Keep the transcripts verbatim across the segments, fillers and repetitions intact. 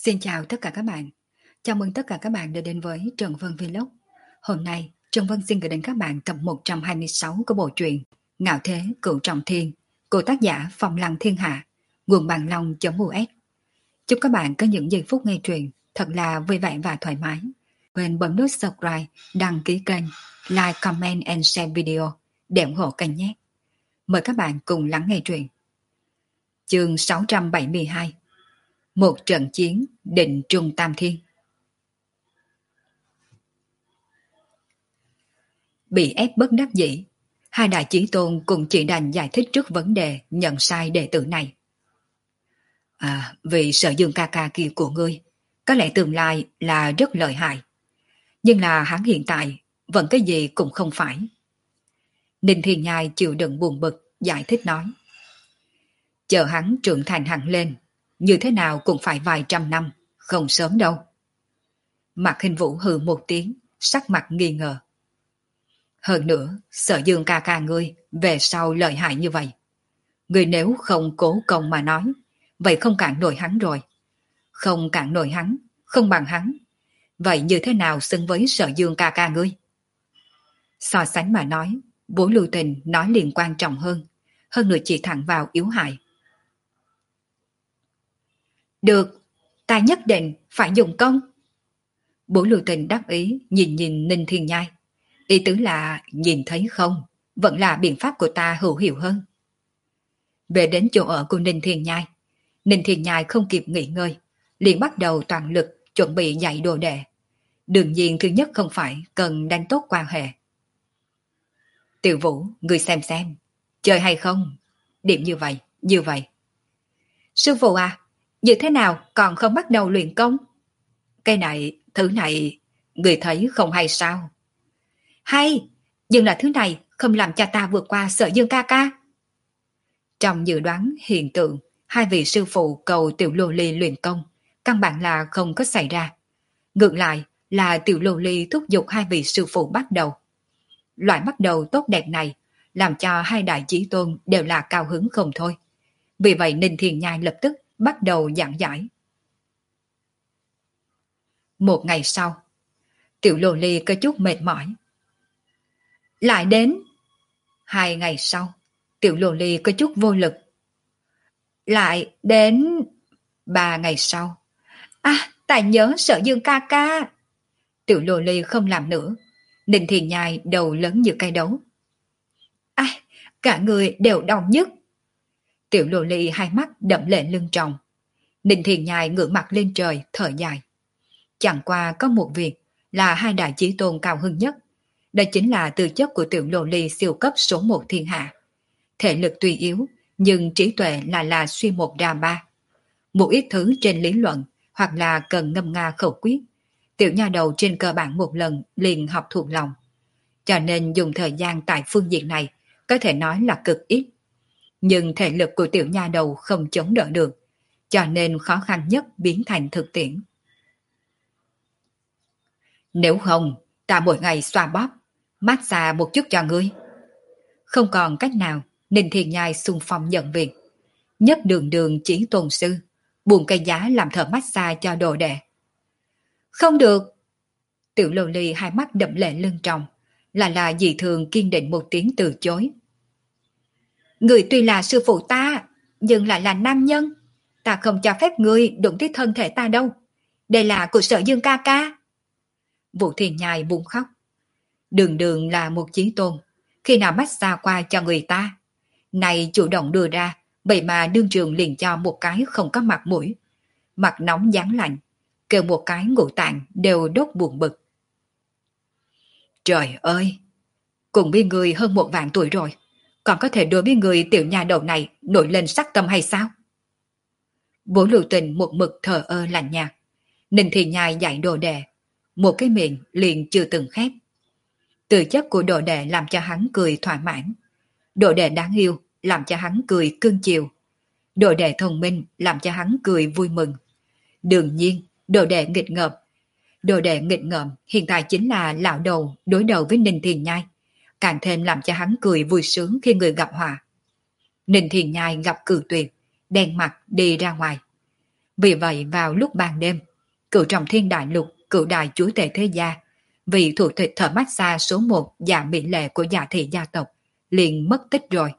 Xin chào tất cả các bạn. Chào mừng tất cả các bạn đã đến với Trần Vân Vlog. Hôm nay, Trần Vân xin gửi đến các bạn tập một trăm hai mươi sáu của bộ truyện Ngạo Thế Cửu Trọng Thiên của tác giả Phong Lăng Thiên Hạ, nguồn bằng long.us. Chúc các bạn có những giây phút nghe truyện thật là vui vẻ và thoải mái. Quên bấm nút subscribe, đăng ký kênh, like, comment and share video để ủng hộ kênh nhé. Mời các bạn cùng lắng nghe truyện. Chương sáu trăm bảy mươi hai. Một trận chiến định trung tam thiên. Bị ép bất đắc dĩ, hai đại chí tôn cùng chỉ đành giải thích trước vấn đề nhận sai đệ tử này. À, vì Sở Dương ca ca kia của ngươi, có lẽ tương lai là rất lợi hại. Nhưng là hắn hiện tại vẫn cái gì cũng không phải. Ninh Thiên Nhai chịu đựng buồn bực, giải thích nói. Chờ hắn trưởng thành hẳn lên, như thế nào cũng phải vài trăm năm, không sớm đâu. Mạc Hình Vũ hừ một tiếng, sắc mặt nghi ngờ. Hơn nữa, Sở Dương ca ca ngươi về sau lợi hại như vậy. Ngươi nếu không cố công mà nói, vậy không cản nổi hắn rồi. Không cản nổi hắn, không bằng hắn. Vậy như thế nào xứng với Sở Dương ca ca ngươi? So sánh mà nói, Bố Lưu Tình nói liền quan trọng hơn, hơn nữa chỉ thẳng vào yếu hại. Được, ta nhất định phải dùng công. Bố Lưu Tình đắc ý nhìn nhìn Ninh Thiên Nhai. Ý tứ là nhìn thấy không, vẫn là biện pháp của ta hữu hiệu hơn. Về đến chỗ ở của Ninh Thiên Nhai, Ninh Thiên Nhai không kịp nghỉ ngơi, liền bắt đầu toàn lực chuẩn bị dạy đồ đệ. Đương nhiên thứ nhất không phải cần đánh tốt quan hệ. Tiểu Vũ, ngươi xem xem, chơi hay không? Điểm như vậy, như vậy. Sư phụ à, như thế nào còn không bắt đầu luyện công? Cái này, thứ này, người thấy không hay sao? Hay, nhưng là thứ này không làm cho ta vượt qua Sở Dương ca ca. Trong dự đoán hiện tượng, hai vị sư phụ cầu tiểu lô ly luyện công, căn bản là không có xảy ra. Ngược lại là tiểu lô ly thúc giục hai vị sư phụ bắt đầu. Loại bắt đầu tốt đẹp này, làm cho hai đại chí tôn đều là cao hứng không thôi. Vì vậy Ninh Thiên Nhai lập tức bắt đầu giảng giải. Một ngày sau, tiểu lô ly có chút mệt mỏi. Lại đến. Hai ngày sau, tiểu lô ly có chút vô lực. Lại đến. Ba ngày sau. À, ta nhớ Sở Dương ca ca. Tiểu lô ly không làm nữa. Ninh Thiên Nhai đầu lớn như cây đấu. À, cả người đều đau nhức. Tiểu lô ly hai mắt đẫm lệ lưng tròng. Ninh Thiên Nhai ngửa mặt lên trời thở dài. Chẳng qua có một việc là hai đại chí tôn cao hứng nhất. Đó chính là tư chất của tiểu lô ly siêu cấp số một thiên hạ. Thể lực tuy yếu, nhưng trí tuệ là là suy một ra ba. Một ít thứ trên lý luận, hoặc là cần ngâm nga khẩu quyết. Tiểu nha đầu trên cơ bản một lần liền học thuộc lòng. Cho nên dùng thời gian tại phương diện này, có thể nói là cực ít. Nhưng thể lực của tiểu nha đầu không chống đỡ được, cho nên khó khăn nhất biến thành thực tiễn. Nếu không, ta mỗi ngày xoa bóp, massage một chút cho ngươi. Không còn cách nào, Ninh Thiên Nhai xung phong nhận việc. Nhất đường đường chỉ tôn sư, buồn cây giá làm thợ massage cho đồ đệ. Không được. Tiểu lô ly hai mắt đậm lệ lưng tròng, là là dị thường kiên định một tiếng từ chối. Người tuy là sư phụ ta, nhưng lại là nam nhân. Ta không cho phép ngươi đụng tới thân thể ta đâu. Đây là của Sở Dương ca ca. Vũ Thiên Nhai buồn khóc. Đường đường là một chí tôn, khi nào massage qua cho người ta. Này chủ động đưa ra, vậy mà đương trường liền cho một cái không có mặt mũi. Mặt nóng giáng lạnh, kêu một cái ngũ tạng đều đốt buồn bực. Trời ơi, cùng với người hơn một vạn tuổi rồi, còn có thể đối với người tiểu nhà đầu này nổi lên sắc tâm hay sao? Bố Lưu Tình một mực thờ ơ lạnh nhạt. Ninh Thiên Nhai dạy đồ đệ, một cái miệng liền chưa từng khép. Từ chất của đồ đệ làm cho hắn cười thỏa mãn. Đồ đệ đáng yêu làm cho hắn cười cưng chiều. Đồ đệ thông minh làm cho hắn cười vui mừng. Đương nhiên, đồ đệ nghịch ngợm. Đồ đệ nghịch ngợm hiện tại chính là lão đầu đối đầu với Ninh Thiên Nhai. Càng thêm làm cho hắn cười vui sướng khi người gặp họa. Ninh Thiên Nhai gặp cử tuyệt, đen mặt đi ra ngoài. Vì vậy vào lúc ban đêm, cựu trọng thiên đại lục, cựu đại chúa tể thế gia, vị thủ tịch thợ massage số một Dạ Mỹ Lệ của Dạ thị gia tộc, liền mất tích rồi.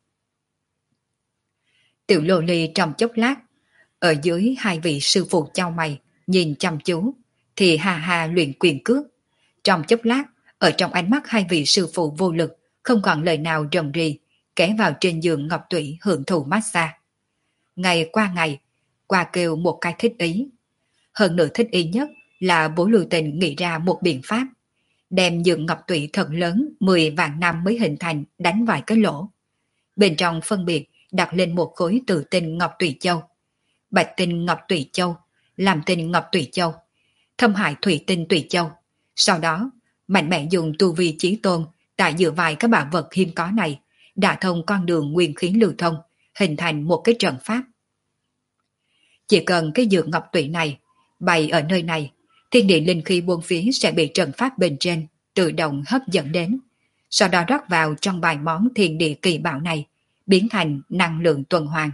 Tiểu lô ly trong chốc lát, ở dưới hai vị sư phụ chau mày, nhìn chăm chú, thì hà hà luyện quyền cước. Trong chốc lát, ở trong ánh mắt hai vị sư phụ vô lực, không còn lời nào rầm rì, ghé vào trên giường ngọc tủy hưởng thụ massage. Ngày qua ngày, qua kêu một cái thích ý. Hơn nữa thích ý nhất là Bố Lưu Tình nghĩ ra một biện pháp, đem giường ngọc tủy thật lớn mười vạn năm mới hình thành đánh vài cái lỗ. Bên trong phân biệt đặt lên một khối tự tinh ngọc tủy châu, bạch tinh ngọc tủy châu, làm tinh ngọc tủy châu, thâm hải thủy tinh tủy châu. Sau đó, mạnh mẽ dùng tu vi chí tôn tại dựa vài các bảo vật hiếm có này, đả thông con đường nguyên khí lưu thông, hình thành một cái trận pháp. Chỉ cần cái dược ngọc tủy này bày ở nơi này, thiên địa linh khí buông phía sẽ bị trận pháp bên trên tự động hấp dẫn đến, sau đó rót vào trong bài món thiên địa kỳ bảo này, biến thành năng lượng tuần hoàn.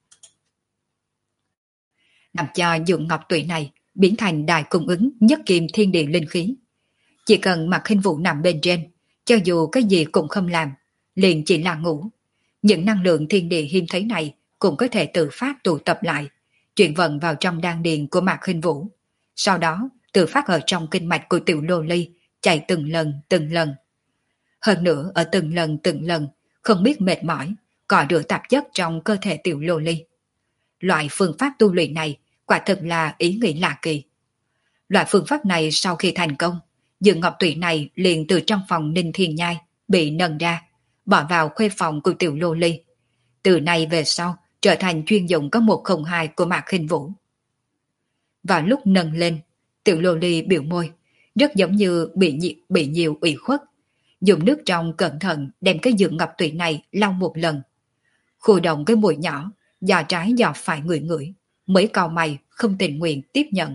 Làm cho dược ngọc tủy này biến thành đài cung ứng nhất kim thiên địa linh khí. Chỉ cần Mạc Khinh Vũ nằm bên trên, cho dù cái gì cũng không làm, liền chỉ là ngủ. Những năng lượng thiên địa hiếm thấy này cũng có thể tự phát tụ tập lại, chuyển vận vào trong đan điền của Mạc Khinh Vũ. Sau đó, tự phát ở trong kinh mạch của tiểu lô ly, chạy từng lần, từng lần. Hơn nữa, ở từng lần, từng lần, không biết mệt mỏi, cọ rửa tạp chất trong cơ thể tiểu lô ly. Loại phương pháp tu luyện này quả thực là ý nghĩ lạ kỳ. Loại phương pháp này sau khi thành công, dược ngọc tủy này liền từ trong phòng Ninh Thiên Nhai bị nâng ra, bỏ vào khuê phòng của tiểu lô ly. Từ nay về sau, trở thành chuyên dụng có một không hai của Mạc Khinh Vũ. Vào lúc nâng lên, tiểu lô ly biểu môi, rất giống như bị, nhi, bị nhiều ủy khuất. Dùng nước trong cẩn thận đem cái dược ngọc tủy này lau một lần. Khu động cái mũi nhỏ, giò trái giò phải ngửi ngửi, mới cau mày không tình nguyện tiếp nhận.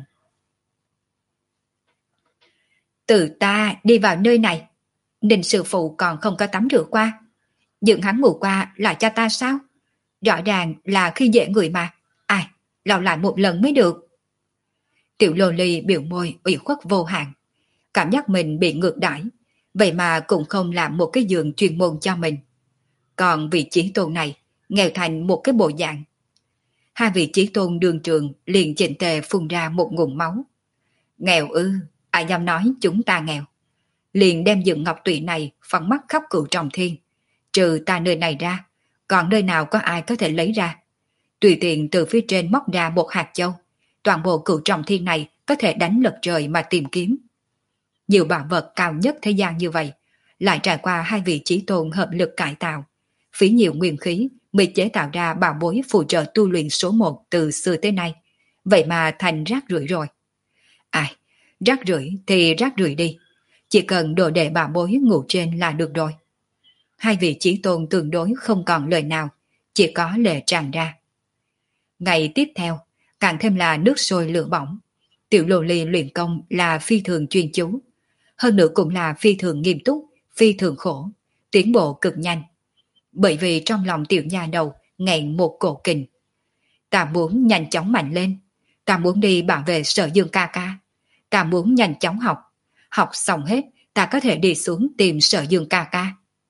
Từ ta đi vào nơi này, Ninh sư phụ còn không có tắm rửa qua. Dựng hắn ngủ qua là cho ta sao? Rõ ràng là khi dễ người mà. Ai, lau lại một lần mới được. Tiểu lô ly biểu môi ủy khuất vô hạn, cảm giác mình bị ngược đãi, vậy mà cũng không làm một cái giường chuyên môn cho mình. Còn vị chí tôn này nghèo thành một cái bộ dạng. Hai vị chí tôn đường trường liền chỉnh tề phun ra một ngụm máu. Nghèo ư, ai dám nói chúng ta nghèo. Liền đem dược ngọc tủy này phóng mắt khắp cửu trọng thiên. Trừ ta nơi này ra, còn nơi nào có ai có thể lấy ra. Tùy tiện từ phía trên móc ra một hạt châu, toàn bộ cửu trọng thiên này có thể đánh lật trời mà tìm kiếm. Nhiều bảo vật cao nhất thế gian như vậy, lại trải qua hai vị chí tôn hợp lực cải tạo, phí nhiều nguyên khí mới chế tạo ra bảo bối phụ trợ tu luyện số một từ xưa tới nay, vậy mà thành rác rưởi rồi. Ai, rác rưởi thì rác rưởi đi, chỉ cần đồ đệ bảo bối ngủ trên là được rồi. Hai vị chí tôn tương đối không còn lời nào, chỉ có lệ tràn ra. Ngày tiếp theo, càng thêm là nước sôi lửa bỏng. Tiểu lô ly luyện công là phi thường chuyên chú, hơn nữa cũng là phi thường nghiêm túc, phi thường khổ, tiến bộ cực nhanh. Bởi vì trong lòng tiểu nha đầu nghẹn một cổ kình. Ta muốn nhanh chóng mạnh lên, ta muốn đi bảo vệ Sở Dương ca ca, ta muốn nhanh chóng học, học xong hết ta có thể đi xuống tìm Sở Dương ca ca.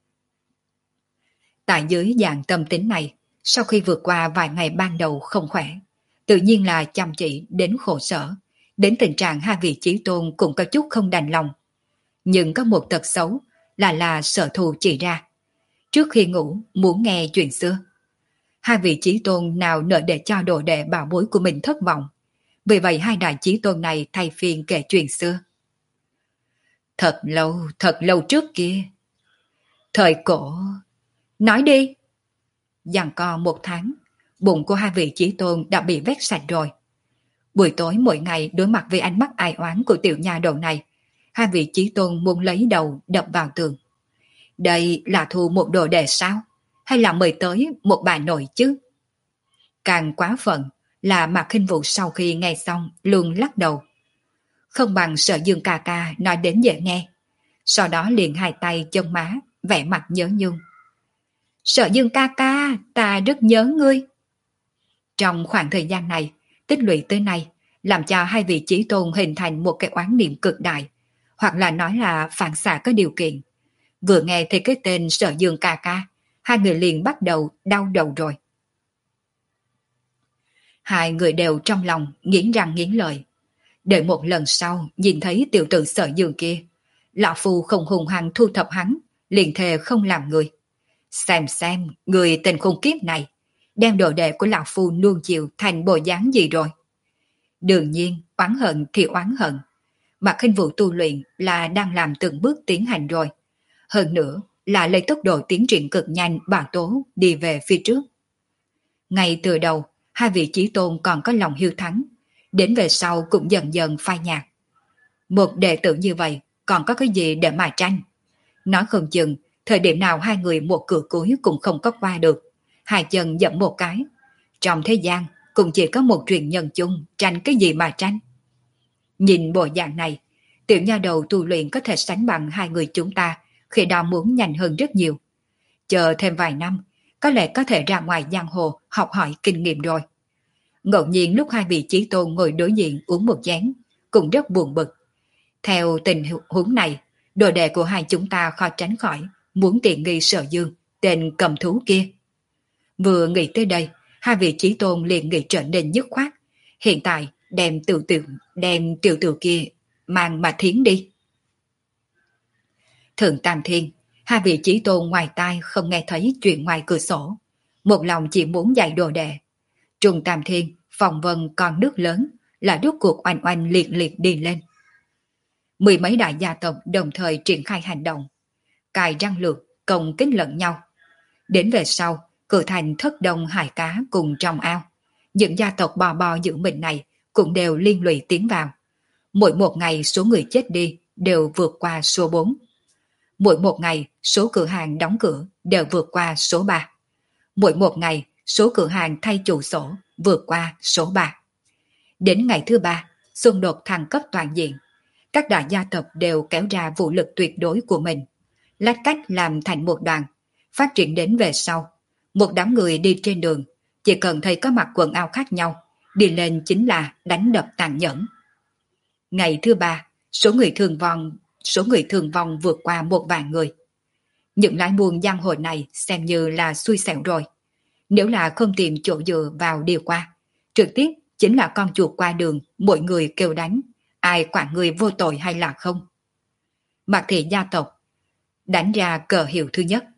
Tại dưới dạng tâm tính này, sau khi vượt qua vài ngày ban đầu không khỏe, tự nhiên là chăm chỉ đến khổ sở, đến tình trạng hai vị chí tôn cũng có chút không đành lòng. Nhưng có một tật xấu là là sở thù chỉ ra. Trước khi ngủ muốn nghe chuyện xưa. Hai vị chí tôn nào nỡ để cho đồ đệ bảo bối của mình thất vọng. Vì vậy hai đại chí tôn này thay phiên kể chuyện xưa. Thật lâu, thật lâu trước kia. Thời cổ... Nói đi. Giằng co một tháng, bụng của hai vị chí tôn đã bị vét sạch rồi. Buổi tối mỗi ngày đối mặt với ánh mắt ai oán của tiểu nha đầu này, hai vị chí tôn muốn lấy đầu đập vào tường. Đây là thu một đồ đệ sao? Hay là mời tới một bà nội chứ? Càng quá phận là Mạc Khinh Vũ sau khi nghe xong luôn lắc đầu. Không bằng Sở Dương ca ca nói đến dễ nghe. Sau đó liền hai tay chân má, vẻ mặt nhớ nhung. Sở Dương ca ca, ta rất nhớ ngươi. Trong khoảng thời gian này, tích lũy tới nay, làm cho hai vị chí tôn hình thành một cái oán niệm cực đại, hoặc là nói là phản xạ có điều kiện. Vừa nghe thấy cái tên Sở Dương ca ca, hai người liền bắt đầu đau đầu rồi. Hai người đều trong lòng nghiến răng nghiến lợi. Đợi một lần sau nhìn thấy tiểu tử Sở Dương kia, lão phu không hùng hăng thu thập hắn, liền thề không làm người. Xem xem người tình khủng kiếp này đem đồ đệ của lão phu nuông chiều thành bộ dáng gì rồi. Đương nhiên oán hận thì oán hận, mà khinh vụ tu luyện là đang làm từng bước tiến hành rồi. Hơn nữa là lấy tốc độ tiến triển cực nhanh bảo tố đi về phía trước. Ngay từ đầu, hai vị chí tôn còn có lòng hiếu thắng, đến về sau cũng dần dần phai nhạt. Một đệ tử như vậy còn có cái gì để mà tranh? Nói không chừng, thời điểm nào hai người một cửa cuối cũng không có qua được, hai chân dẫm một cái. Trong thế gian cũng chỉ có một truyền nhân chung, tranh cái gì mà tranh? Nhìn bộ dạng này, tiểu nha đầu tu luyện có thể sánh bằng hai người chúng ta, khi đó muốn nhanh hơn rất nhiều. Chờ thêm vài năm, có lẽ có thể ra ngoài giang hồ học hỏi kinh nghiệm rồi. Ngẫu nhiên lúc hai vị chí tôn ngồi đối diện uống một chén, cũng rất buồn bực. Theo tình huống này, đồ đệ của hai chúng ta khó tránh khỏi muốn tiện nghi Sở Dương, tên cầm thú kia. Vừa nghĩ tới đây, hai vị chí tôn liền nghĩ trở nên dứt khoát. Hiện tại đem tiểu tiểu, đem tiểu tiểu kia mang mà thiến đi. Thượng Tam Thiên, hai vị chí tôn ngoài tai không nghe thấy chuyện ngoài cửa sổ, một lòng chỉ muốn dạy đồ đệ. Trung Tam Thiên, phòng vân con nước lớn, là rốt cuộc oanh oanh liệt liệt đi lên. Mười mấy đại gia tộc đồng thời triển khai hành động, cài răng lược, công kích lẫn nhau. Đến về sau, cử thành thất đông hải cá cùng trong ao. Những gia tộc bò bò giữ mình này cũng đều liên lụy tiến vào. Mỗi một ngày số người chết đi đều vượt qua số bốn. Mỗi một ngày số cửa hàng đóng cửa đều vượt qua số ba. Mỗi một ngày số cửa hàng thay chủ sổ vượt qua số ba. Đến ngày thứ ba, xung đột thăng cấp toàn diện. Các đại gia tộc đều kéo ra vũ lực tuyệt đối của mình, lách cách làm thành một đoàn, phát triển đến về sau. Một đám người đi trên đường, chỉ cần thấy có mặc quần áo khác nhau, đi lên chính là đánh đập tàn nhẫn. Ngày thứ ba, số người thương vong, số người thương vong vượt qua một vạn người. Những lái buôn giang hồ này xem như là xui xẻo rồi. Nếu là không tìm chỗ dựa vào điều qua, trực tiếp chính là con chuột qua đường, mỗi người kêu đánh, ai quản người vô tội hay là không. Mạc thị gia tộc đánh ra cờ hiệu thứ nhất.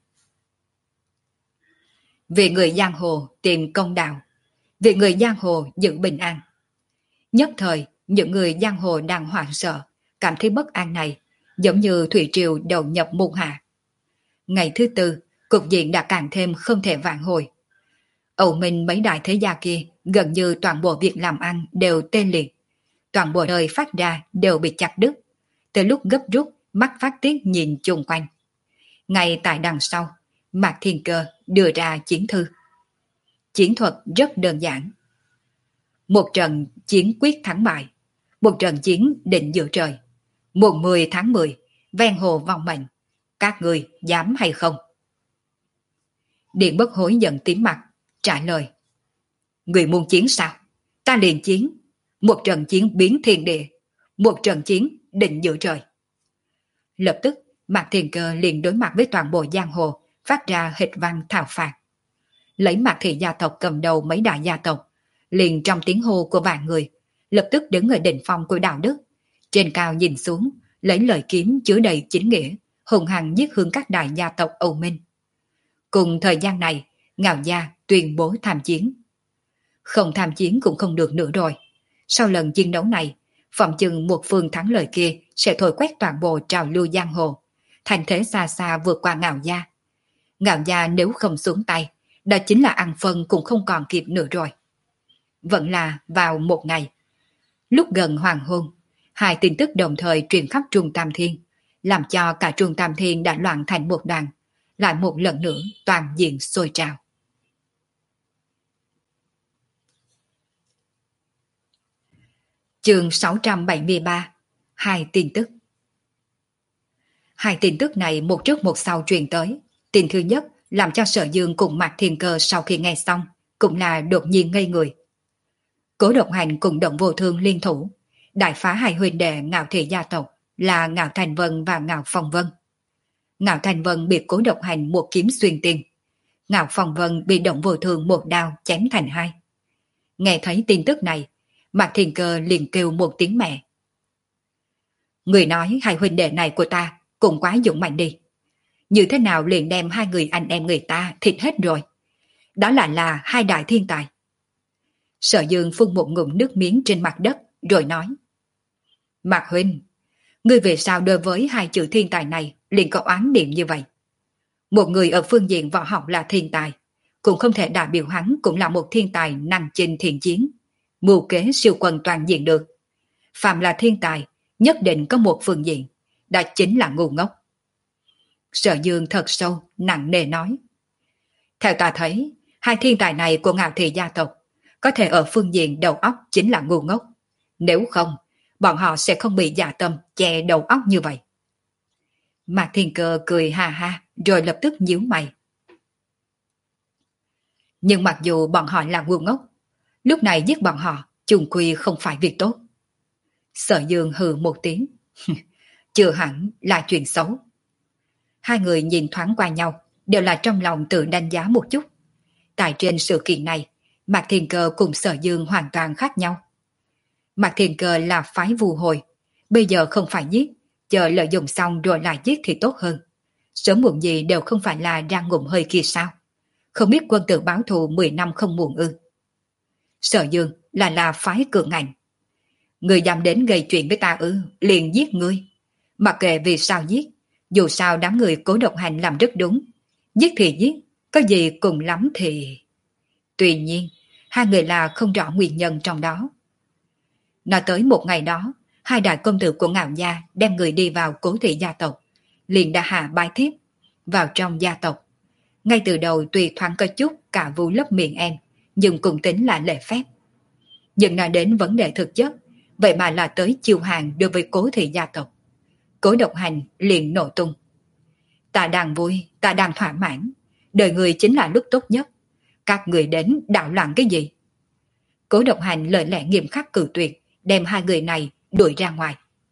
Vì người giang hồ tìm công đạo, vì người giang hồ giữ bình an. Nhất thời, những người giang hồ đang hoảng sợ, cảm thấy bất an này, giống như thủy triều đầu nhập mùa hạ. Ngày thứ tư, cục diện đã càng thêm không thể vãn hồi. Âu Minh mấy đại thế gia kia, gần như toàn bộ việc làm ăn đều tê liệt. Toàn bộ đời phát ra đều bị chặt đứt. Từ lúc gấp rút, mắt phát tiết nhìn chung quanh. Ngay tại đằng sau, Mạc Thiên Cơ đưa ra chiến thư. Chiến thuật rất đơn giản. Một trận chiến quyết thắng bại, một trận chiến định giữa trời. Mùng mười tháng mười, ven hồ vong mệnh. Các người dám hay không? Điện Bất Hối giận tím mặt, trả lời. Người muốn chiến sao? Ta liền chiến. Một trận chiến biến thiên địa, một trận chiến định giữa trời. Lập tức, Mạc Thiên Cơ liền đối mặt với toàn bộ giang hồ, phát ra hịch văn thảo phạt. Lấy Mạc thị gia tộc cầm đầu mấy đại gia tộc, liền trong tiếng hô của vạn người, lập tức đứng ở đỉnh phong của đạo đức, trên cao nhìn xuống, lấy lời kiếm chứa đầy chính nghĩa, hùng hăng giết hướng các đại gia tộc Âu Minh. Cùng thời gian này, Ngạo Gia tuyên bố tham chiến. Không tham chiến cũng không được nữa rồi. Sau lần chiến đấu này, phòng chừng một phương thắng lợi kia sẽ thổi quét toàn bộ trào lưu giang hồ, thành thế xa xa vượt qua Ngạo Gia. Ngạo Gia nếu không xuống tay, đó chính là ăn phân cũng không còn kịp nữa rồi. Vẫn là vào một ngày, lúc gần hoàng hôn, hai tin tức đồng thời truyền khắp Trung Tam Thiên, làm cho cả Trung Tam Thiên đã loạn thành một đoàn, lại một lần nữa toàn diện sôi trào. Chương sáu trăm bảy mươi ba. Hai tin tức. Hai tin tức này một trước một sau truyền tới. Tin thứ nhất làm cho Sở Dương cùng Mạc Thiên Cơ sau khi nghe xong cũng là đột nhiên ngây người. Cố Độc Hành cùng Động Vô Thương liên thủ, đại phá hai huynh đệ Ngạo Thị gia tộc là Ngạo Thành Vân và Ngạo Phong Vân. Ngạo Thành Vân bị Cố Độc Hành một kiếm xuyên tim, Ngạo Phong Vân bị Động Vô Thương một đao chém thành hai. Nghe thấy tin tức này, Mạc Thiên Cơ liền kêu một tiếng mẹ. Người nói hai huynh đệ này của ta cũng quá dũng mạnh đi. Như thế nào liền đem hai người anh em người ta thịt hết rồi. Đó lại là hai đại thiên tài. Sở Dương phun một ngụm nước miếng trên mặt đất rồi nói. Mạc huynh, ngươi về sao đối với hai chữ thiên tài này liền có oán niệm như vậy? Một người ở phương diện võ học là thiên tài, cũng không thể đại biểu hắn cũng là một thiên tài năng chinh thiện chiến, mưu kế siêu quần toàn diện được. Phạm là thiên tài, nhất định có một phương diện, đó chính là ngu ngốc. Sở Dương thật sâu, nặng nề nói. Theo ta thấy, hai thiên tài này của Ngạo Thị gia tộc có thể ở phương diện đầu óc chính là ngu ngốc. Nếu không, bọn họ sẽ không bị dạ tâm che đầu óc như vậy. Mạc Thiên Cơ cười ha ha rồi lập tức nhíu mày. Nhưng mặc dù bọn họ là ngu ngốc, lúc này giết bọn họ chung quy không phải việc tốt. Sở Dương hừ một tiếng. Chưa hẳn là chuyện xấu. Hai người nhìn thoáng qua nhau, đều là trong lòng tự đánh giá một chút. Tại trên sự kiện này, Mạc Thiên Cơ cùng Sở Dương hoàn toàn khác nhau. Mạc Thiên Cơ là phái vù hồi, bây giờ không phải giết, chờ lợi dụng xong rồi lại giết thì tốt hơn. Sớm muộn gì đều không phải là ra ngụm hơi kia sao? Không biết quân tử báo thù mười năm không muộn ư? Sở Dương là là phái cường ngạnh. Người dám đến gây chuyện với ta ư, liền giết ngươi. Mặc kệ vì sao giết, dù sao đám người Cố Độc Hành làm rất đúng. Giết thì giết, có gì cùng lắm thì... Tuy nhiên, hai người là không rõ nguyên nhân trong đó. Nói tới một ngày đó, hai đại công tử của Ngạo gia đem người đi vào Cố Thị gia tộc, liền đã hạ bái thiếp vào trong gia tộc. Ngay từ đầu tuy thoáng có chút cả vu lấp miệng em, nhưng cũng tính là lễ phép. Nhưng nói đến vấn đề thực chất, vậy mà là tới chiêu hàng đối với Cố Thị gia tộc. Cố Độc Hành liền nổ tung. Ta đang vui, ta đang thỏa mãn, đời người chính là lúc tốt nhất. Các người đến đạo loạn cái gì? Cố Độc Hành lời lẽ nghiêm khắc cự tuyệt, đem hai người này đuổi ra ngoài.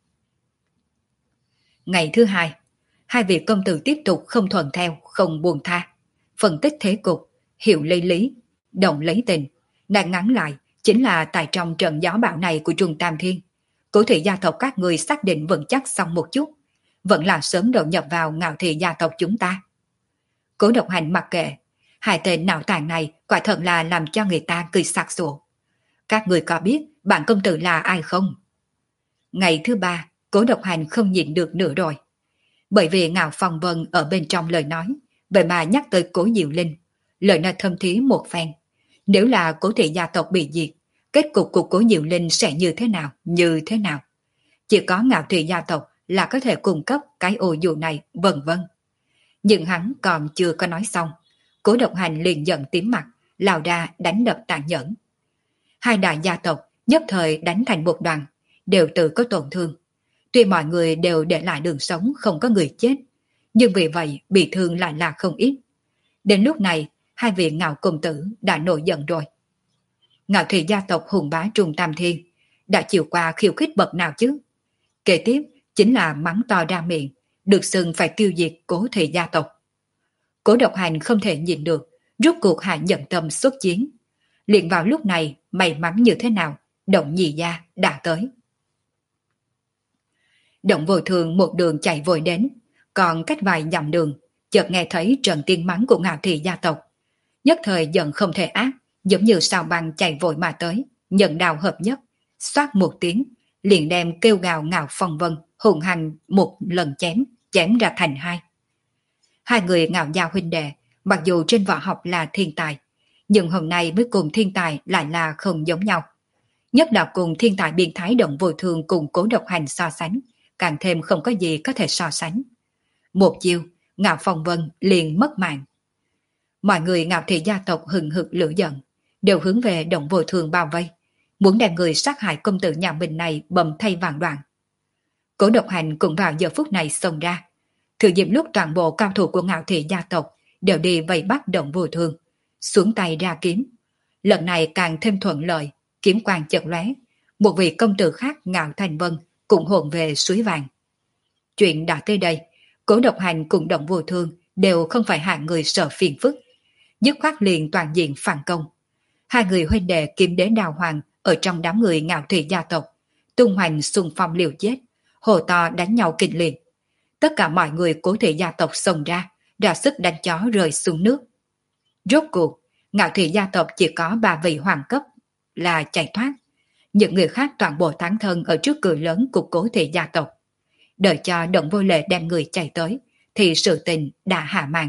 Ngày thứ hai, hai vị công tử tiếp tục không thuận theo, không buông tha. Phân tích thế cục, hiểu lấy lý, động lấy tình. Nói ngắn lại, chính là tại trong trận gió bão này của Trung Tam Thiên, Cố Thị gia tộc các người xác định vững chắc xong một chút, vẫn là sớm đầu nhập vào Ngạo Thị gia tộc chúng ta. Cố Độc Hành mặc kệ, hai tên não tàn này quả thật là làm cho người ta cười sặc sụa. Các người có biết bản công tử là ai không? Ngày thứ ba, Cố Độc Hành không nhịn được nữa rồi. Bởi vì Ngạo Phong Vân ở bên trong lời nói, vậy mà nhắc tới Cố Diệu Linh, lời nói thâm thí một phen. Nếu là Cố Thị gia tộc bị diệt, kết cục của Cố Diệu Linh sẽ như thế nào, như thế nào? Chỉ có Ngạo Thị gia tộc là có thể cung cấp cái ô dù này, vân vân. Nhưng hắn còn chưa có nói xong, Cố Độc Hành liền giận tím mặt, lao ra đánh đập tàn nhẫn. Hai đại gia tộc nhất thời đánh thành một đoàn, đều tự có tổn thương. Tuy mọi người đều để lại đường sống không có người chết, nhưng vì vậy bị thương lại là không ít. Đến lúc này, hai vị Ngạo công tử đã nổi giận rồi. Ngạo Thị gia tộc hùng bá Trung Tam Thiên đã chịu qua khiêu khích bậc nào chứ? Kế tiếp chính là mắng to ra miệng, được xưng phải tiêu diệt Cố Thị gia tộc. Cố Độc Hành không thể nhìn được, rút cuộc hạ nhận tâm xuất chiến. Liền vào lúc này, may mắn như thế nào, Động Nhị gia đã tới. Động Vô Thường một đường chạy vội đến, còn cách vài dặm đường, chợt nghe thấy trận tiếng mắng của Ngạo Thị gia tộc. Nhất thời giận không thể ác, giống như sao băng chạy vội mà tới, nhận đào hợp nhất, xoát một tiếng, liền đem kêu gào Ngạo Phong Vân hùng hành một lần chém, chém ra thành hai. Hai người Ngạo gia huynh đệ, mặc dù trên võ học là thiên tài, nhưng hôm nay mới cùng thiên tài lại là không giống nhau. Nhất là cùng thiên tài biên thái Động Vô Thường cùng Cố Độc Hành so sánh, càng thêm không có gì có thể so sánh. Một chiêu, Ngạo Phong Vân liền mất mạng. Mọi người Ngạo Thị gia tộc hừng hực lửa giận, đều hướng về Động Vô Thường bao vây, muốn đem người sát hại công tử nhà mình này bầm thay vàng đoạn. Cố Độc Hành cũng vào giờ phút này xông ra, thừa dịp lúc toàn bộ cao thủ của Ngạo Thị gia tộc đều đi vây bắt Động Vô Thường, xuống tay ra kiếm. Lần này càng thêm thuận lợi, kiếm quang chợt lóe, một vị công tử khác Ngạo Thành Vân cũng hồn về suối vàng. Chuyện đã tới đây, Cố Độc Hành cùng Động Vô Thương đều không phải hạng người sợ phiền phức, dứt khoát liền toàn diện phản công. Hai người huynh đệ Kim Đế Đào Hoàng ở trong đám người Ngạo Thủy gia tộc, tung hoành xung phong liều chết, hồ to đánh nhau kịch liệt. Tất cả mọi người Cố Thị gia tộc xông ra, ra sức đánh chó rơi xuống nước. Rốt cuộc, Ngạo Thủy gia tộc chỉ có ba vị hoàng cấp là chạy thoát, những người khác toàn bộ tán thân ở trước cửa lớn của Cố Thị gia tộc. Đợi cho Động Vô Lệ đem người chạy tới, thì sự tình đã hạ màn.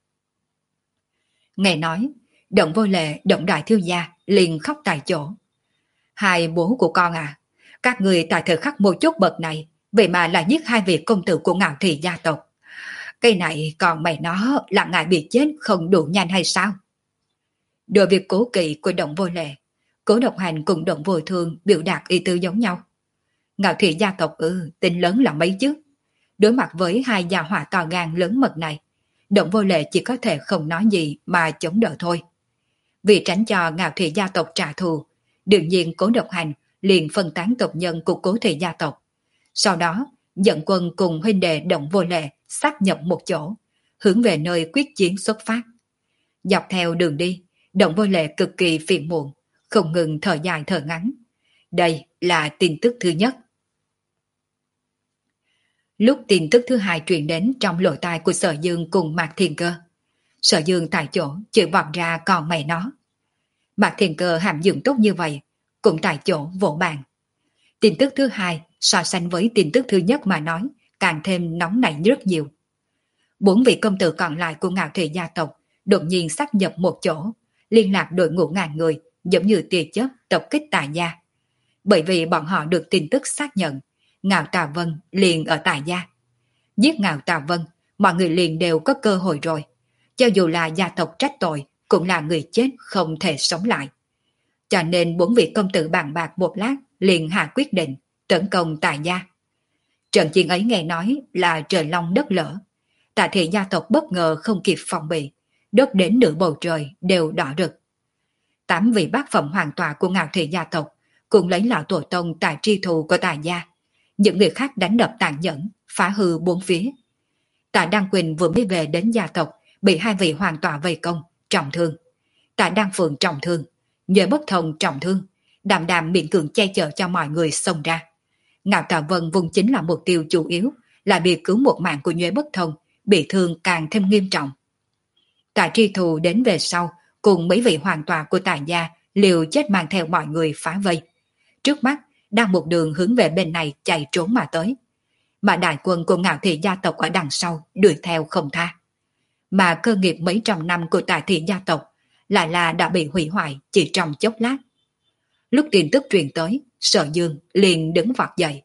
Nghe nói, Động Vô Lệ, Động đại thiếu gia liền khóc tại chỗ. Hai bố của con à, các người tại thời khắc một chút bậc này, vậy mà là giết hai vị công tử của Ngạo Thị gia tộc. Cái này còn mày nó là ngại bị chết không đủ nhanh hay sao? Đối với cố kỵ của Động Vô Lệ, Cố Độc Hành cùng Động Vô Thương biểu đạt ý tư giống nhau. Ngạo Thị gia tộc ư, tính lớn là mấy chứ. Đối mặt với hai gia hỏa to gan lớn mật này, Động Vô Lệ chỉ có thể không nói gì mà chống đỡ thôi. Vì tránh cho Ngạo Thị gia tộc trả thù, đương nhiên Cố Độc Hành liền phân tán tộc nhân của Cố Thị gia tộc. Sau đó, dẫn quân cùng huynh đệ Động Vô Lệ sát nhập một chỗ, hướng về nơi quyết chiến xuất phát. Dọc theo đường đi, Động Vô Lệ cực kỳ phiền muộn, không ngừng thở dài thở ngắn. Đây là tin tức thứ nhất. Lúc tin tức thứ hai truyền đến trong lỗ tai của Sở Dương cùng Mạc Thiên Cơ, Sở Dương tại chỗ chửi vọt ra còn mày nó. Mạc Thiên Cơ hàm dưỡng tốt như vậy, cũng tại chỗ vỗ bàn. Tin tức thứ hai so sánh với tin tức thứ nhất mà nói, càng thêm nóng nảy rất nhiều. Bốn vị công tử còn lại của Ngạo Thị gia tộc đột nhiên sát nhập một chỗ, liên lạc đội ngũ ngàn người, giống như tia chớp tập kích Tạ gia. Bởi vì bọn họ được tin tức xác nhận, Ngạo Tà Vân liền ở Tạ gia. Giết Ngạo Tà Vân, mọi người liền đều có cơ hội rồi. Cho dù là gia tộc trách tội, cũng là người chết không thể sống lại. Cho nên bốn vị công tử bàn bạc một lát, liền hạ quyết định tấn công Tạ gia. Trận chiến ấy nghe nói là trời long đất lở. Tạ Thị gia tộc bất ngờ không kịp phòng bị, đốt đến nửa bầu trời đều đỏ rực. Tám vị bát phẩm hoàng tọa của Ngạo Thị gia tộc cùng lấy lão tổ tông tại tri thù của Tạ gia. Những người khác đánh đập tàn nhẫn, phá hư bốn phía. Tạ Đăng Quỳnh vừa mới về đến gia tộc, bị hai vị hoàng tọa vây công, trọng thương. Tạ Đăng Phượng trọng thương, Nhuệ Bất Thông trọng thương, Đàm Đàm miễn cường che chở cho mọi người xông ra. Ngạo Tà Vân vốn chính là mục tiêu chủ yếu, là bị cứu một mạng của Nhuệ Bất Thông, bị thương càng thêm nghiêm trọng. Tạ Tri Thù đến về sau, cùng mấy vị hoàng tọa của Tạ gia liều chết mang theo mọi người phá vây. Trước mắt, đang một đường hướng về bên này chạy trốn mà tới. Mà đại quân của Ngạo Thị gia tộc ở đằng sau đuổi theo không tha. Mà cơ nghiệp mấy trăm năm của Tạ Thị gia tộc lại là đã bị hủy hoại chỉ trong chốc lát. Lúc tin tức truyền tới, Sở Dương liền đứng vọt dậy.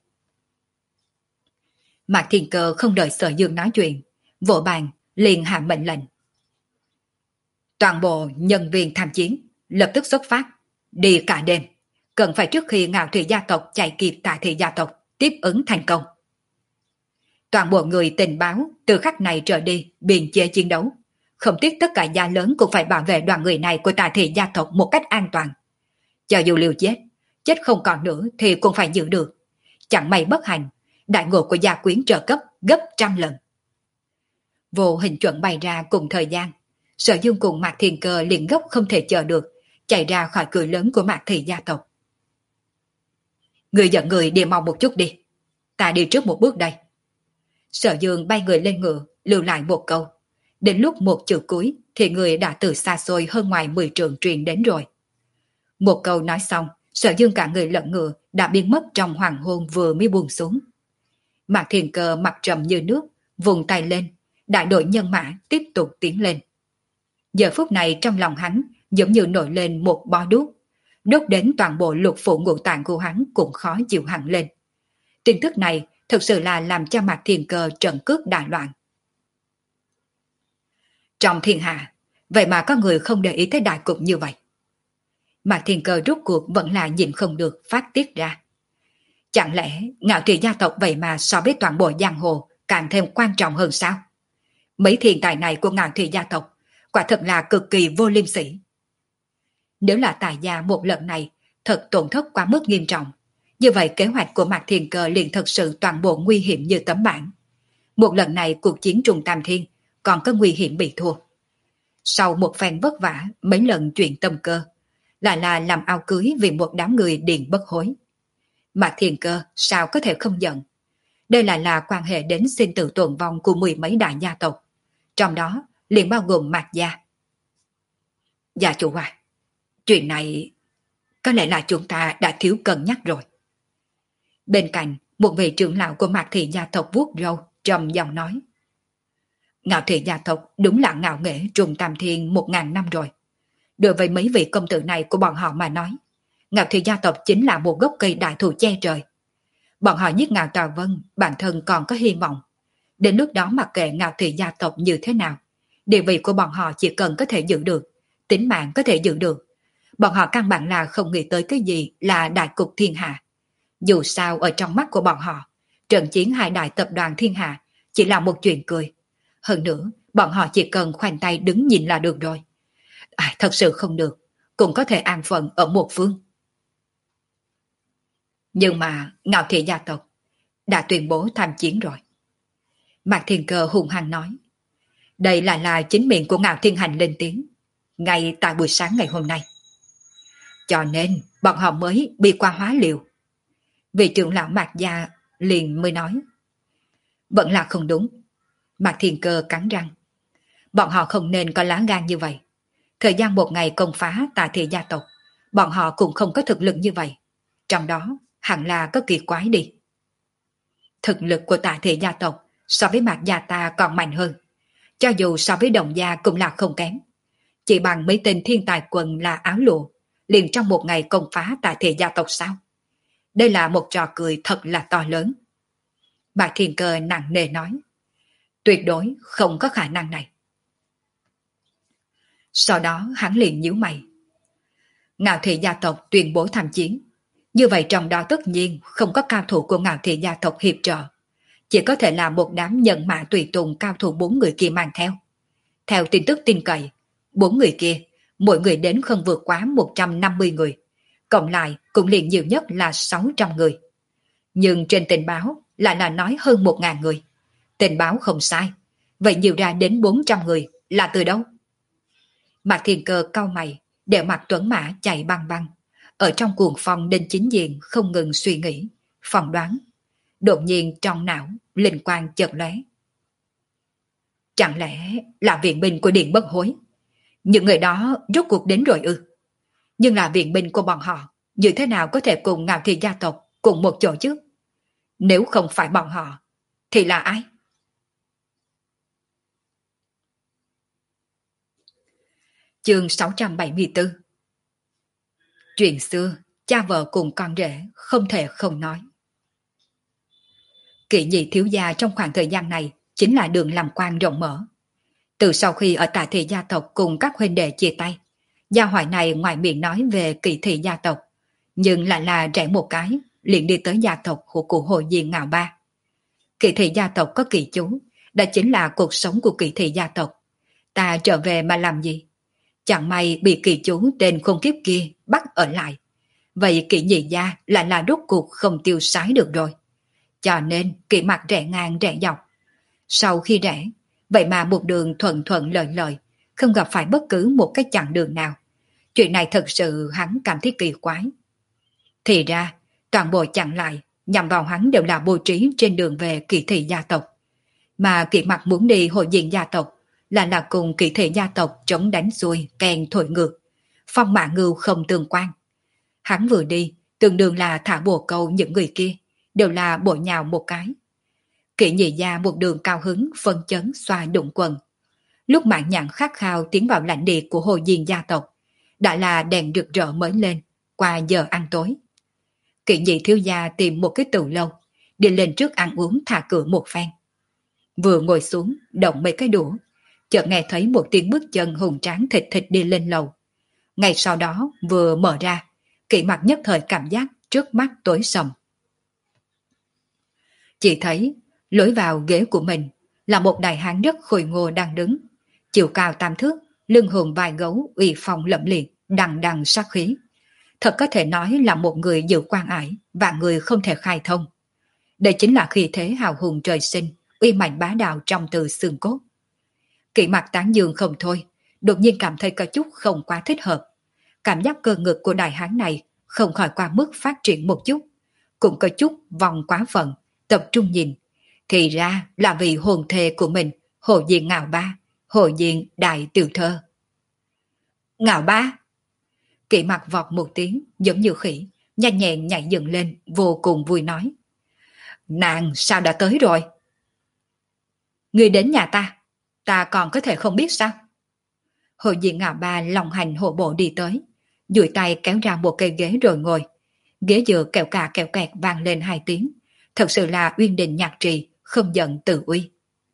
Mạc Thiên Cơ không đợi Sở Dương nói chuyện, vỗ bàn liền hạ mệnh lệnh. Toàn bộ nhân viên tham chiến lập tức xuất phát, đi cả đêm, cần phải trước khi Ngạo Thị gia tộc chạy kịp Tạ Thị gia tộc tiếp ứng thành công. Toàn bộ người tình báo từ khắc này trở đi biên chế chiến đấu, không tiếc tất cả gia lớn cũng phải bảo vệ đoàn người này của Tạ Thị gia tộc một cách an toàn. Cho dù liều chết, chết không còn nữa thì cũng phải giữ được. Chẳng may bất hành, đại ngộ của gia quyến trợ cấp gấp trăm lần. Vô hình chuẩn bày ra cùng thời gian, Sở Dương cùng Mạc Thiên Cơ liền gốc không thể chờ được, chạy ra khỏi cửa lớn của Mạc Thị gia tộc. Người dẫn người đi mau một chút đi, ta đi trước một bước đây. Sở Dương bay người lên ngựa, lưu lại một câu. Đến lúc một chữ cuối thì người đã từ xa xôi hơn ngoài mười trượng truyền đến rồi. Một câu nói xong, Sở Dương cả người lẫn ngựa đã biến mất trong hoàng hôn vừa mới buông xuống. Mạc Thiên Cơ mặt trầm như nước, vùng tay lên, đại đội nhân mã tiếp tục tiến lên. Giờ phút này trong lòng hắn giống như nổi lên một bó đuốc, đốt đến toàn bộ lục phủ ngũ tạng của hắn cũng khó chịu hẳn lên. Tin tức này thực sự là làm cho Mạc Thiên Cơ trận cước đại loạn. Trong thiên hạ, vậy mà có người không để ý tới đại cục như vậy. Mạc Thiên Cơ rút cuộc vẫn là nhìn không được phát tiết ra. Chẳng lẽ Ngạo Thị gia tộc vậy mà so với toàn bộ giang hồ càng thêm quan trọng hơn sao? Mấy thiên tài này của Ngạo Thị gia tộc quả thật là cực kỳ vô liêm sỉ. Nếu là tài gia một lần này thật tổn thất quá mức nghiêm trọng. Như vậy kế hoạch của Mạc Thiên Cơ liền thật sự toàn bộ nguy hiểm như tấm bảng. Một lần này cuộc chiến trùng tam thiên còn có nguy hiểm bị thua. Sau một phen vất vả mấy lần chuyện tâm cơ, lại là làm ao cưới vì một đám người điền bất hối. Mạc Thiên Cơ sao có thể không giận? Đây lại là quan hệ đến sinh tử tồn vong của mười mấy đại gia tộc, trong đó liền bao gồm Mạc gia. Gia chủ à, chuyện này có lẽ là chúng ta đã thiếu cân nhắc rồi. Bên cạnh, một vị trưởng lão của Mạc thị gia tộc vuốt râu, trầm giọng nói. Ngạo thị gia tộc đúng là ngạo nghễ trùng tam thiên một ngàn năm rồi. Đối với mấy vị công tử này của bọn họ mà nói, Ngạo thị gia tộc chính là một gốc cây đại thụ che trời. Bọn họ giết Ngạo Tào Vân, bản thân còn có hy vọng. Đến lúc đó mặc kệ Ngạo thị gia tộc như thế nào, địa vị của bọn họ chỉ cần có thể giữ được, tính mạng có thể giữ được. Bọn họ căn bản là không nghĩ tới cái gì là đại cục thiên hạ. Dù sao ở trong mắt của bọn họ, trận chiến hai đại tập đoàn thiên hạ chỉ là một chuyện cười. Hơn nữa, bọn họ chỉ cần khoanh tay đứng nhìn là được rồi. À, thật sự không được, cũng có thể an phận ở một phương. Nhưng mà Ngạo thị gia tộc đã tuyên bố tham chiến rồi. Mạc Thiên Cơ hùng hăng nói. Đây lại là chính miệng của Ngạo Thiên Hành lên tiếng, ngay tại buổi sáng ngày hôm nay. Cho nên bọn họ mới bị qua hóa liều. Vị trưởng lão Mạc gia liền mới nói. Vẫn là không đúng. Mạc Thiên Cơ cắn răng. Bọn họ không nên có lá gan như vậy. Thời gian một ngày công phá Tạ thị gia tộc, bọn họ cũng không có thực lực như vậy. Trong đó hẳn là có kỳ quái đi. Thực lực của Tạ thị gia tộc so với Mạc gia ta còn mạnh hơn. Cho dù so với Đồng gia cũng là không kém. Chỉ bằng mấy tên thiên tài quần là áo lụa, liền trong một ngày công phá Tạ thị gia tộc sao? Đây là một trò cười thật là to lớn. Mạc Thiên Cơ nặng nề nói. Tuyệt đối không có khả năng này. Sau đó hắn liền nhíu mày. Ngạo thị gia tộc tuyên bố tham chiến. Như vậy trong đó tất nhiên không có cao thủ của Ngạo thị gia tộc hiệp trợ. Chỉ có thể là một đám nhân mã tùy tùng cao thủ bốn người kia mang theo. Theo tin tức tin cậy, bốn người kia, mỗi người đến không vượt quá một trăm năm mươi người. Cộng lại cũng liền nhiều nhất là sáu trăm người. Nhưng trên tình báo lại là nói hơn một ngàn người. Tình báo không sai. Vậy nhiều ra đến bốn trăm người là từ đâu? Mạc Thiên Cơ cau mày, đeo mặt tuấn mã chạy băng băng. Ở trong cuồng phong đinh chính diện không ngừng suy nghĩ, phỏng đoán. Đột nhiên trong não, linh quang chợt lóe. Chẳng lẽ là viện binh của Điện Bất Hối? Những người đó rốt cuộc đến rồi ư? Nhưng là viện binh của bọn họ, như thế nào có thể cùng Ngạo thị gia tộc cùng một chỗ chứ? Nếu không phải bọn họ, thì là ai? Chương sáu trăm bảy mươi tư. Chuyện xưa, cha vợ cùng con rể không thể không nói. Kỵ nhị thiếu gia trong khoảng thời gian này chính là đường làm quan rộng mở. Từ sau khi ở Tạ thị gia tộc cùng các huynh đệ chia tay, gia hoài này ngoài miệng nói về Kỵ thị gia tộc, nhưng lại là rẽ một cái, liền đi tới gia tộc của cụ Hồ Diên Ngạo Ba. Kỵ thị gia tộc có kỳ chú, đó chính là cuộc sống của Kỵ thị gia tộc. Ta trở về mà làm gì? Chẳng may bị kỳ chú tên khôn kiếp kia bắt ở lại. Vậy Kỵ nhị gia lại là rốt cuộc không tiêu sái được rồi. Cho nên Kỵ mặt rẽ ngang rẽ dọc. Sau khi rẽ, vậy mà một đường thuận thuận lợi lợi, không gặp phải bất cứ một cái chặng đường nào. Chuyện này thật sự hắn cảm thấy kỳ quái. Thì ra, toàn bộ chặn lại, nhằm vào hắn đều là bố trí trên đường về Kỵ thị gia tộc. Mà Kỵ mặt muốn đi hội diện gia tộc, là là cùng Kỵ thị gia tộc chống đánh xuôi, kèn thổi ngược. Phong mã ngưu không tương quan. Hắn vừa đi, tương đương là thả bồ câu những người kia, đều là bổ nhào một cái. Kỵ nhị gia một đường cao hứng, phân chấn xoa đụng quần. Lúc mãn nhãn khát khao tiến vào lãnh địa của Hồ Diên gia tộc, đã là đèn rực rỡ mới lên, qua giờ ăn tối. Kỵ nhị thiếu gia tìm một cái tủ lâu, đi lên trước ăn uống thả cửa một phen. Vừa ngồi xuống, động mấy cái đũa, chợt nghe thấy một tiếng bước chân hùng tráng thịt thịt đi lên lầu. Ngay sau đó vừa mở ra, Kỵ mặt nhất thời cảm giác trước mắt tối sầm. Chỉ thấy lối vào ghế của mình là một đại hán rất khôi ngô đang đứng, chiều cao tam thước, lưng hùng vai gấu, uy phong lẫm liệt, đằng đằng sát khí. thật có thể nói là một người dự quan ải và người không thể khai thông. Đây chính là khí thế hào hùng trời sinh, uy mạnh bá đạo trong từ xương cốt. Kỵ Mặc tán dương không thôi, đột nhiên cảm thấy có chút không quá thích hợp. Cảm giác cơ ngực của đại hán này không khỏi qua mức phát triển một chút, cũng có chút vòng quá phận, tập trung nhìn. Thì ra là vì hồn thề của mình, Hồ Diện Ngạo Ba, Hồ Diện Đại Tiểu Thơ. Ngạo Ba! Kỵ Mặc vọt một tiếng giống như khỉ, nhanh nhẹn nhảy dựng lên, vô cùng vui nói. Nàng sao đã tới rồi? Người đến nhà ta, ta còn có thể không biết sao? Hồ Diện Ngạo Ba lòng hành hộ bộ đi tới, duỗi tay kéo ra một cây ghế rồi ngồi. Ghế dựa kẹo cà kẹo kẹt vang lên hai tiếng, thật sự là uyên đình nhạc trì, không giận tự uy.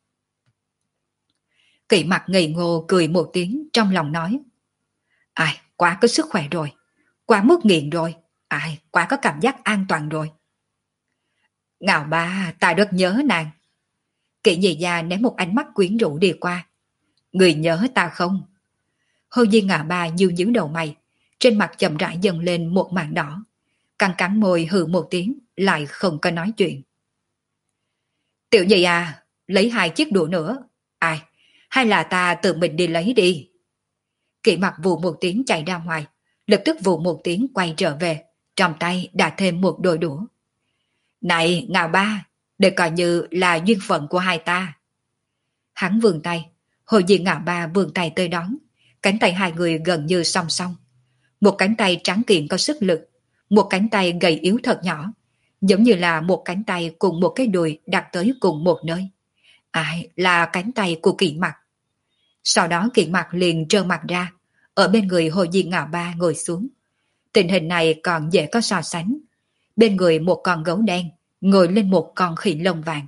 Kỵ Mặc ngây ngô cười một tiếng trong lòng nói. Ai, quá có sức khỏe rồi, quá mức nghiện rồi, ai, quá có cảm giác an toàn rồi. Ngạo Ba, ta rất nhớ nàng. Kỵ nhị gia ném một ánh mắt quyến rũ đi qua. Người nhớ ta không? Hồ Di Ngạo Ba nhíu nhíu đầu mày, trên mặt chậm rãi dần lên một mảng đỏ. Cắn cắn môi hừ một tiếng, lại không có nói chuyện. Tiểu nhị à, lấy hai chiếc đũa nữa. Ai, hay là ta tự mình đi lấy đi. Kỵ Mặc vù một tiếng chạy ra ngoài, lập tức vù một tiếng quay trở về, trong tay đã thêm một đôi đũa. Này Ngạo Ba, để coi như là duyên phận của hai ta. Hắn vươn tay, Hồ Diện Ngạo Ba vươn tay tới đón, cánh tay hai người gần như song song. Một cánh tay trắng kiện có sức lực, một cánh tay gầy yếu thật nhỏ, giống như là một cánh tay cùng một cái đùi đặt tới cùng một nơi. Ai là cánh tay của Kỵ Mặc. Sau đó Kỵ Mặc liền trơ mặt ra, ở bên người Hồ Diện Ngạo Ba ngồi xuống. Tình hình này còn dễ có so sánh. Bên người một con gấu đen, ngồi lên một con khỉ lông vàng.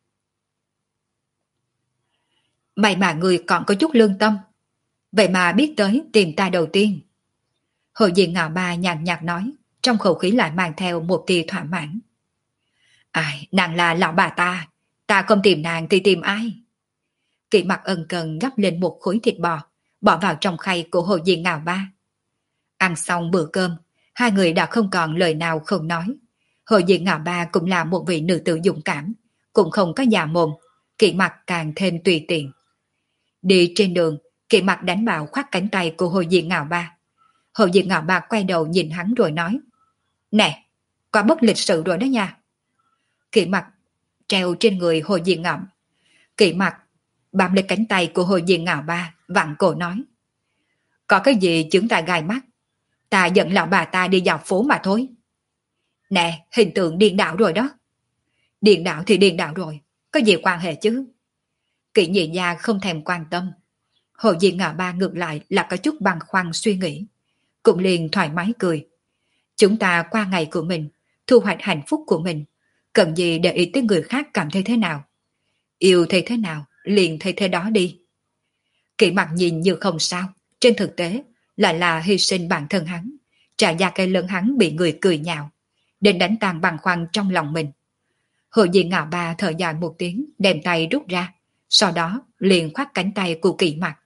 May mà người còn có chút lương tâm, vậy mà biết tới tìm ta đầu tiên. Hồ Diện Ngạo Ba nhàn nhạt nói, trong khẩu khí lại mang theo một tia thỏa mãn. Ai, nàng là lão bà ta, ta không tìm nàng thì tìm ai? Kỵ Mặc ân cần gắp lên một khối thịt bò, bỏ vào trong khay của Hồ Diện Ngạo Ba. Ăn xong bữa cơm, hai người đã không còn lời nào không nói. Hồ Diện Ngạo Ba cũng là một vị nữ tử dũng cảm, cũng không có già mồm, Kỵ Mặc càng thêm tùy tiện. Đi trên đường, Kỵ Mặc đánh bạo khoát cánh tay của Hồ Diện Ngạo Ba. Hồ Diện Ngạo Ba quay đầu nhìn hắn rồi nói. Nè, quá bất lịch sự rồi đó nha. Kỵ Mặc treo trên người Hồ Diện Ngạo. Kỵ Mặc bám lấy cánh tay của Hồ Diện Ngạo Ba, vặn cổ nói. Có cái gì chứng ta gai mắt, ta dẫn lão bà ta đi dạo phố mà thôi. Nè, hình tượng điên đảo rồi đó. Điên đảo thì điên đảo rồi, có gì quan hệ chứ? Kỵ nhị gia không thèm quan tâm. Hồ Diện Ngạo Ba ngược lại là có chút băn khoăn suy nghĩ, cũng liền thoải mái cười. Chúng ta qua ngày của mình, thu hoạch hạnh phúc của mình, cần gì để ý tới người khác cảm thấy thế nào? Yêu thấy thế nào, liền thấy thế đó đi. Kỵ Mặc nhìn như không sao, trên thực tế lại là hy sinh bản thân hắn, trả giá cái lưng hắn bị người cười nhạo, đến đánh tan băn khoăn trong lòng mình. Hồ Diện Ngạo Ba thở dài một tiếng, đem tay rút ra, sau đó liền khoác cánh tay của Kỵ Mặc.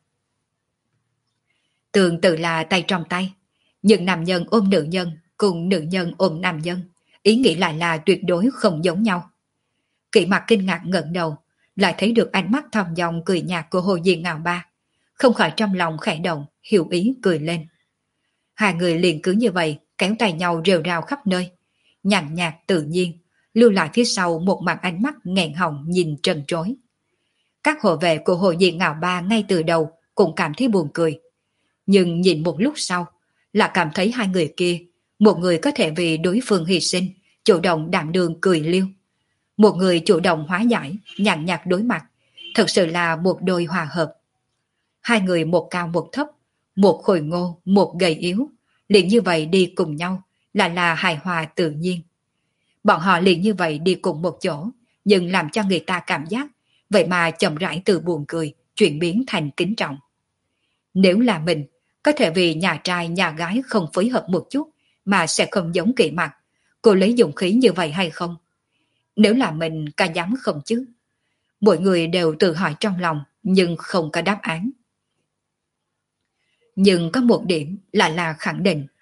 Tương tự là tay trong tay, nhưng nam nhân ôm nữ nhân cùng nữ nhân ôm nam nhân, ý nghĩ lại là tuyệt đối không giống nhau. Kỵ Mặc kinh ngạc ngẩng đầu, lại thấy được ánh mắt thong dong cười nhạt của Hồ Diện Ngạo Ba, không khỏi trong lòng khẽ động, hiểu ý cười lên. Hai người liền cứ như vậy kéo tay nhau rêu rao khắp nơi, nhàn nhạt tự nhiên, lưu lại phía sau một mặt ánh mắt nghẹn họng nhìn trần trối. Các hộ vệ của Hồ Diện Ngạo Ba ngay từ đầu cũng cảm thấy buồn cười, nhưng nhìn một lúc sau là cảm thấy hai người kia, một người có thể vì đối phương hy sinh, chủ động đảm đương cười liêu, một người chủ động hóa giải, nhàn nhạt đối mặt, thật sự là một đôi hòa hợp. Hai người một cao một thấp, một khôi ngô, một gầy yếu, liền như vậy đi cùng nhau, là là hài hòa tự nhiên. Bọn họ liền như vậy đi cùng một chỗ, nhưng làm cho người ta cảm giác, vậy mà chậm rãi từ buồn cười, chuyển biến thành kính trọng. Nếu là mình, có thể vì nhà trai nhà gái không phối hợp một chút, mà sẽ không giống Kỵ Mặc, cô lấy dũng khí như vậy hay không? Nếu là mình, cả dám không chứ? Mỗi người đều tự hỏi trong lòng, nhưng không có đáp án. Nhưng có một điểm là là khẳng định,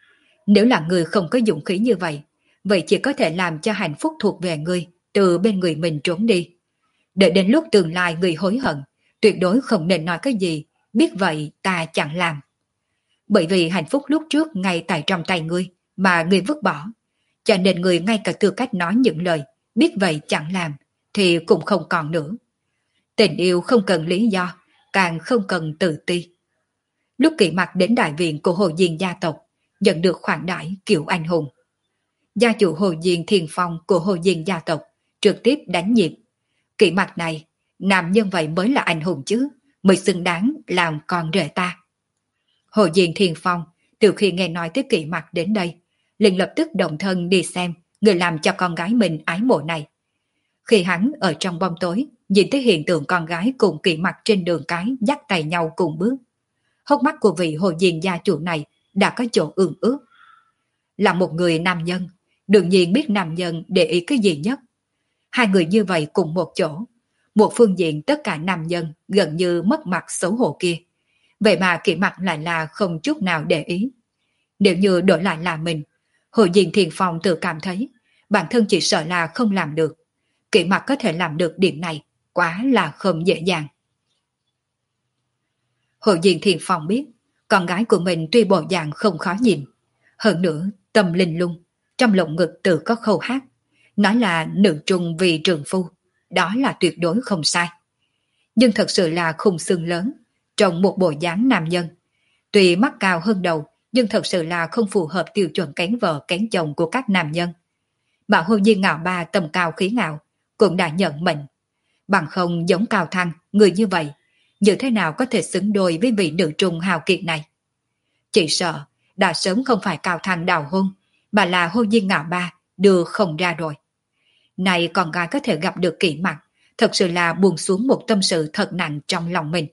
Nếu là người không có dũng khí như vậy, vậy chỉ có thể làm cho hạnh phúc thuộc về người, từ bên người mình trốn đi. Đợi đến lúc tương lai người hối hận, tuyệt đối không nên nói cái gì, biết vậy ta chẳng làm. Bởi vì hạnh phúc lúc trước ngay tại trong tay ngươi, mà ngươi vứt bỏ. Cho nên người ngay cả tư cách nói những lời, biết vậy chẳng làm, thì cũng không còn nữa. Tình yêu không cần lý do, càng không cần tự ti. Lúc Kỷ Mặc đến đại viện của Hồ Diên gia tộc, nhận được khoản đãi kiểu anh hùng. Gia chủ Hồ Diên Thiền Phong của Hồ Diên gia tộc trực tiếp đánh nhịp. Kỷ Mặc này, nam nhân vậy mới là anh hùng chứ, mới xứng đáng làm con rể ta. Hồ Diên Thiền Phong từ khi nghe nói tới Kỷ Mặc đến đây, liền lập tức động thân đi xem người làm cho con gái mình ái mộ này. Khi hắn ở trong bóng tối nhìn thấy hiện tượng con gái cùng Kỷ Mặc trên đường cái dắt tay nhau cùng bước, hốc mắt của vị Hồ Diên gia chủ này đã có chỗ ương ướt. Là một người nam nhân, đương nhiên biết nam nhân để ý cái gì nhất. Hai người như vậy cùng một chỗ, một phương diện tất cả nam nhân gần như mất mặt xấu hổ kia. Vậy mà Kỷ Mặc lại là không chút nào để ý. Nếu như đổi lại là mình, Hồ Diên Thiền Phong tự cảm thấy bản thân chỉ sợ là không làm được. Kỷ Mặc có thể làm được điểm này, quá là không dễ dàng. Hồ Diên Thiền Phong biết, con gái của mình tuy bộ dạng không khó nhìn, hơn nữa tâm linh lung, trong lồng ngực tự có khâu hát, nói là nữ trung vì trường phu, đó là tuyệt đối không sai. Nhưng thật sự là khung xương lớn, trong một bộ dáng nam nhân. Tuy mắt cao hơn đầu, nhưng thật sự là không phù hợp tiêu chuẩn kén vợ kén chồng của các nam nhân. Mà Hồ Diên Ngạo Ba tầm cao khí ngạo, cũng đã nhận mệnh. Bằng không giống Cao Thăng, người như vậy, như thế nào có thể xứng đôi với vị nữ trung hào kiệt này? Chỉ sợ, đã sớm không phải Cao Thăng đào hôn, mà là Hồ Diên Ngạo Ba đưa không ra rồi. Này con gái có thể gặp được Kỷ Mặc, thật sự là buông xuống một tâm sự thật nặng trong lòng mình.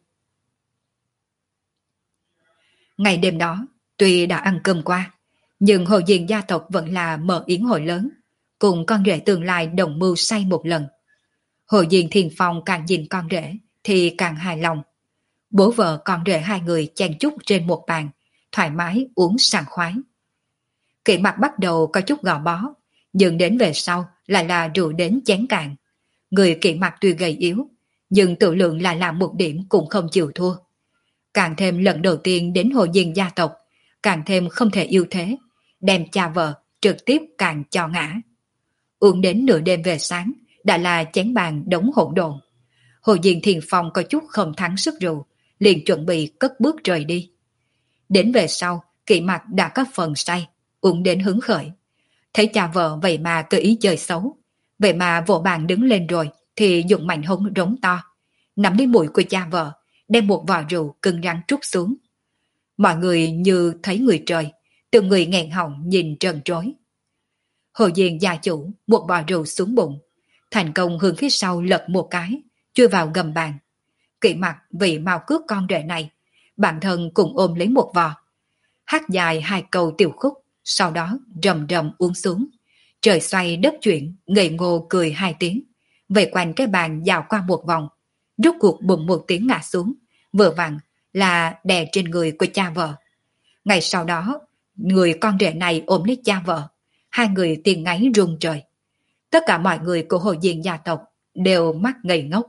Ngày đêm đó, tuy đã ăn cơm qua, nhưng Hồ Diên gia tộc vẫn là mở yến hội lớn, cùng con rể tương lai đồng mưu say một lần. Hồ Diên Thiền Phong càng nhìn con rể thì càng hài lòng. Bố vợ con rể hai người chen chúc trên một bàn, thoải mái uống sảng khoái. Kỷ Mặc bắt đầu có chút gò bó, nhưng đến về sau lại là rượu đến chén cạn. Người Kỷ Mặc tuy gầy yếu, nhưng tự lượng lại là một điểm cũng không chịu thua. Càng thêm lần đầu tiên đến Hồ Diên gia tộc, càng thêm không thể yêu thế, đem cha vợ trực tiếp càng cho ngã. Uống đến nửa đêm về sáng, đã là chén bàn đống hỗn độn. Hồ Diên Thiền Phong có chút không thắng sức rượu, liền chuẩn bị cất bước rời đi. Đến về sau, Kỷ Mặc đã có phần say, uống đến hứng khởi. Thấy cha vợ vậy mà cơ ý chơi xấu, vậy mà vỗ bàn đứng lên rồi thì dùng mạnh hống rống to, nắm lấy mũi của cha vợ, đem một vò rượu cưng rắn trút xuống. Mọi người như thấy người trời, từng người nghẹn họng nhìn trần trối. Hồ Diên gia chủ một vò rượu xuống bụng, thành công hướng phía sau lật một cái, chui vào gầm bàn. Kỷ Mặc vì mau cướp con rể này, bản thân cũng ôm lấy một vò, hát dài hai câu tiểu khúc, sau đó rầm rầm uống xuống. Trời xoay đất chuyển, ngây ngô cười hai tiếng, về quanh cái bàn dạo qua một vòng, rút cuộc bùng một tiếng ngã xuống, vừa vặn là đè trên người của cha vợ. Ngày sau đó, người con rể này ôm lấy cha vợ, hai người tiếng ngáy rung trời. Tất cả mọi người của Hồ Diên gia tộc đều mắt ngây ngốc.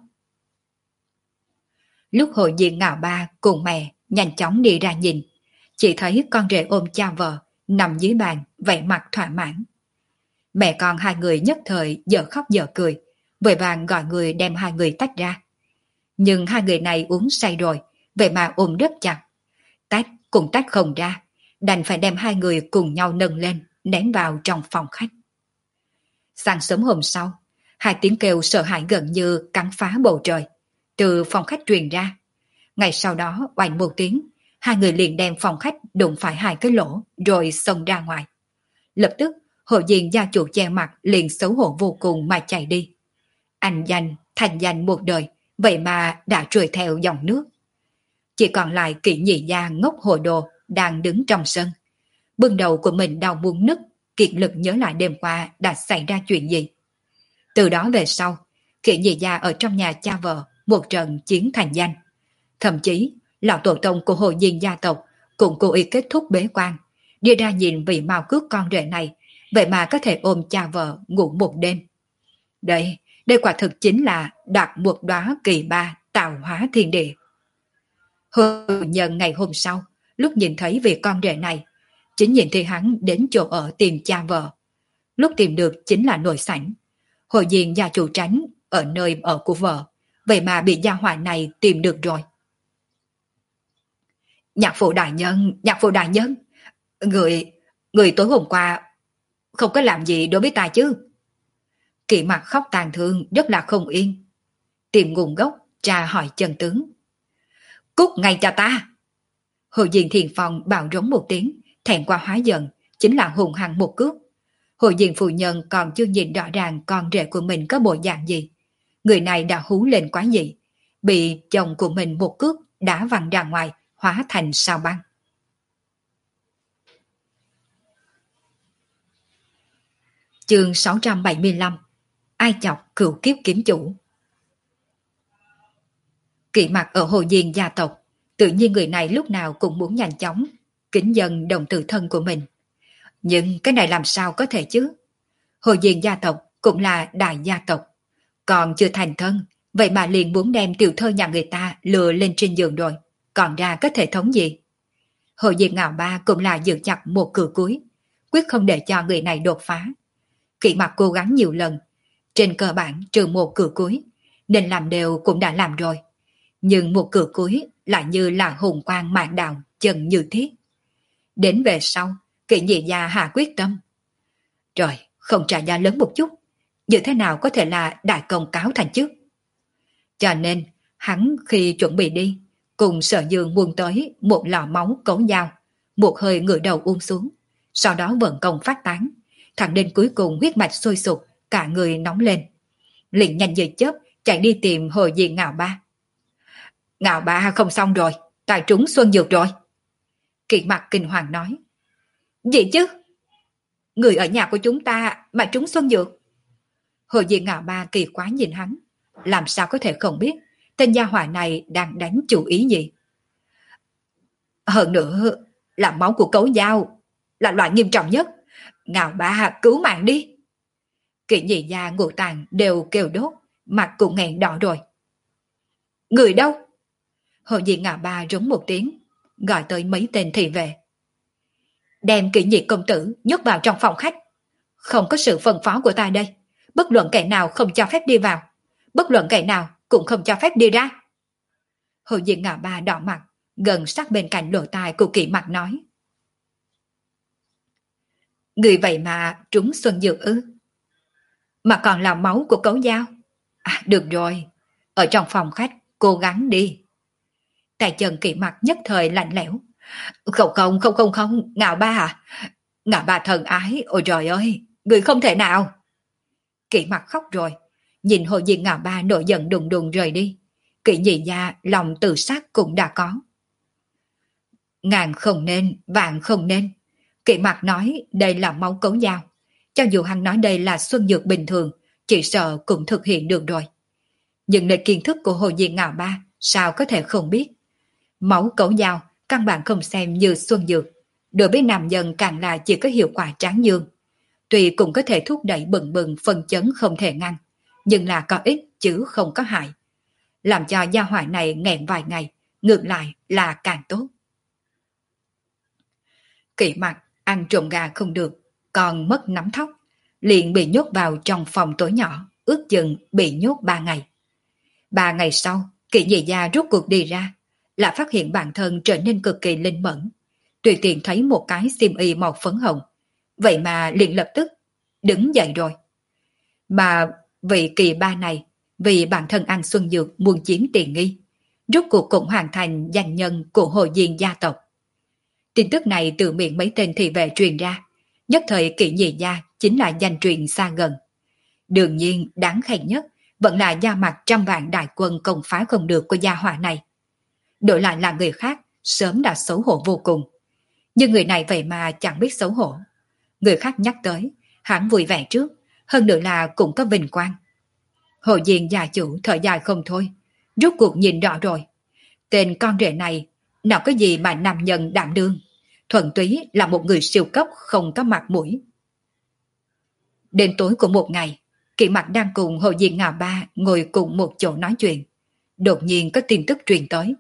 Lúc Hồ Diên Ngạo Ba cùng mẹ nhanh chóng đi ra nhìn, chỉ thấy con rể ôm cha vợ nằm dưới bàn, vẻ mặt thỏa mãn. Mẹ con hai người nhất thời dở khóc dở cười, vội vàng gọi người đem hai người tách ra. Nhưng hai người này uống say rồi, vậy mà ôm rất chặt. Tách cũng tách không ra, đành phải đem hai người cùng nhau nâng lên, ném vào trong phòng khách. Sáng sớm hôm sau, hai tiếng kêu sợ hãi gần như cắn phá bầu trời, từ phòng khách truyền ra. Ngày sau đó, oanh một tiếng, hai người liền đem phòng khách đụng phải hai cái lỗ, rồi xông ra ngoài. Lập tức, Hồ Diên gia chủ che mặt liền xấu hổ vô cùng mà chạy đi. Anh danh, thành danh một đời, vậy mà đã trôi theo dòng nước. Chỉ còn lại Kỷ Nhị gia ngốc hồ đồ đang đứng trong sân. Bưng đầu của mình đau muốn nứt, kiệt lực nhớ lại đêm qua đã xảy ra chuyện gì. Từ đó về sau, Kỷ Nhị gia ở trong nhà cha vợ một trận chiến thành danh. Thậm chí, lão tổ tông của Hồ Diên gia tộc cũng cố ý kết thúc bế quan, Đi ra nhìn vị mau cước con rể này, vậy mà có thể ôm cha vợ ngủ một đêm. Đây, đây quả thực chính là đạt một đóa kỳ ba tạo hóa thiên địa. Hồ Nhân ngày hôm sau, lúc nhìn thấy vị con rể này, chính nhìn thấy hắn đến chỗ ở tìm cha vợ. Lúc tìm được chính là nội sảnh. Hồ Diên gia chủ tránh ở nơi ở của vợ, vậy mà bị gia hỏa này tìm được rồi. Nhạc phụ đại nhân, nhạc phụ đại nhân, người, người tối hôm qua không có làm gì đối với ta chứ? Kỵ Mặc khóc tàn thương, rất là không yên. Tìm nguồn gốc, tra hỏi chân tướng. Cút ngay cho ta! Hồ Diên Thiền Phong bạo rống một tiếng, thẹn qua hóa giận, chính là hùng hăng một cước. Hồ Diên phu nhân còn chưa nhìn rõ ràng con rể của mình có bộ dạng gì. Người này đã hú lên quá dị, bị chồng của mình một cước đá văng ra ngoài, hóa thành sao băng. Chương sáu trăm bảy mươi lăm. Ai chọc cửu kiếp kiếm chủ. Kỵ Mặc ở Hồ Diên gia tộc, tự nhiên người này lúc nào cũng muốn nhanh chóng kính dân đồng tử thân của mình. Nhưng cái này làm sao có thể chứ? Hồ Diên gia tộc cũng là đại gia tộc, còn chưa thành thân, vậy mà liền muốn đem tiểu thơ nhà người ta lừa lên trên giường rồi, còn ra có thể thống gì? Hồ Diên Ngạo Ba cũng là giữ chặt một cửa cuối, quyết không để cho người này đột phá. Kỵ Mặc cố gắng nhiều lần, trên cơ bản trừ một cửa cuối, nên làm đều cũng đã làm rồi. Nhưng một cửa cuối lại như là hùng quang mạn đạo, chân như thiết. Đến về sau, Kỵ Nhị gia hạ quyết tâm. Trời, không trả giá lớn một chút, như thế nào có thể là đại công cáo thành chứ? Cho nên, hắn khi chuẩn bị đi, cùng Sở Dương buông tới một lọ máu cấu dao, một hơi ngửa đầu uống xuống, sau đó vận công phát tán, thẳng đến cuối cùng huyết mạch sôi sục, cả người nóng lên. Liền nhanh như chớp chạy đi tìm Hồ Diên Ngạo Ba. Ngạo Ba không xong rồi, tài trúng xuân dược rồi. Kỵ Mặc kinh hoàng nói. Gì chứ? Người ở nhà của chúng ta mà trúng xuân dược. Hồ Diên Ngạo Ba kỳ quá nhìn hắn, làm sao có thể không biết tên gia hỏa này đang đánh chủ ý gì. Hơn nữa là máu của cấu dao, là loại nghiêm trọng nhất. Ngạo Ba cứu mạng đi. Kỵ Nhị gia ngũ tạng đều kêu đốt, mặt cũng nghẹn đỏ rồi. Người đâu? Hồ Diên Ngạo Ba rống một tiếng, gọi tới mấy tên thị vệ. Đem Kỵ Nhị công tử nhốt vào trong phòng khách. Không có sự phân phó của ta đây, bất luận kẻ nào không cho phép đi vào, bất luận kẻ nào cũng không cho phép đi ra. Hồ Diên Ngạo Ba đỏ mặt, gần sát bên cạnh lỗ tai của Kỵ Mặc nói. Người vậy mà trúng xuân dược ư? Mà còn là máu của cấu dao. À, được rồi, ở trong phòng khách cố gắng đi. Tay chân Kỵ Mặc nhất thời lạnh lẽo. Không không không không không, Ngạo Ba à? Ngạo Ba thần ái, ôi trời ơi, người không thể nào. Kỵ Mặc khóc rồi, nhìn Hồ Diên Ngạo Ba nổi giận đùng đùng rời đi. Kỵ Nhị gia lòng tự sát cũng đã có. Ngàn không nên, vạn không nên. Kỵ Mặc nói đây là máu cấu dao. Cho dù hắn nói đây là xuân dược bình thường, chỉ sợ cũng thực hiện được rồi. Nhưng lời kiến thức của Hồ Diên Ngạo Ba sao có thể không biết. Máu cấu dao căn bản không xem như xuân dược, đối với nam nhân càng là chỉ có hiệu quả tráng dương. Tuy cũng có thể thúc đẩy bừng bừng phân chấn không thể ngăn, nhưng là có ích chứ không có hại. Làm cho gia hỏa này nghẹn vài ngày, ngược lại là càng tốt. Kỵ Mặc ăn trộm gà không được, còn mất nắm thóc, liền bị nhốt vào trong phòng tối nhỏ, ước chừng bị nhốt ba ngày. Ba ngày sau, Kỵ Nhị gia rút cuộc đi ra, là phát hiện bản thân trở nên cực kỳ linh mẫn. Tùy tiện thấy một cái xiêm y màu phấn hồng, vậy mà liền lập tức đứng dậy rồi. Mà vị Kỳ Ba này, vì bản thân ăn xuân dược muôn chiếm tiền nghi, rút cuộc cũng hoàn thành danh nhân của Hồ Diên gia tộc. Tin tức này từ miệng mấy tên thị vệ truyền ra, nhất thời Kỵ Nhị gia chính là danh truyền xa gần. Đương nhiên đáng khen nhất vẫn là da mặt trăm vạn đại quân công phá không được của gia hỏa này. Đổi lại là người khác sớm đã xấu hổ vô cùng, nhưng người này vậy mà chẳng biết xấu hổ. Người khác nhắc tới, hắn vui vẻ trước, hơn nữa là cũng có vinh quang. Hồ Diên gia chủ thở dài không thôi, rút cuộc nhìn rõ rồi. Tên con rể này, nào có gì mà nam nhân đảm đương, thuần túy là một người siêu cấp không có mặt mũi. Đến tối của một ngày, Kỷ Mặc đang cùng Hồ Diên Ngà Ba ngồi cùng một chỗ nói chuyện. Đột nhiên có tin tức truyền tới.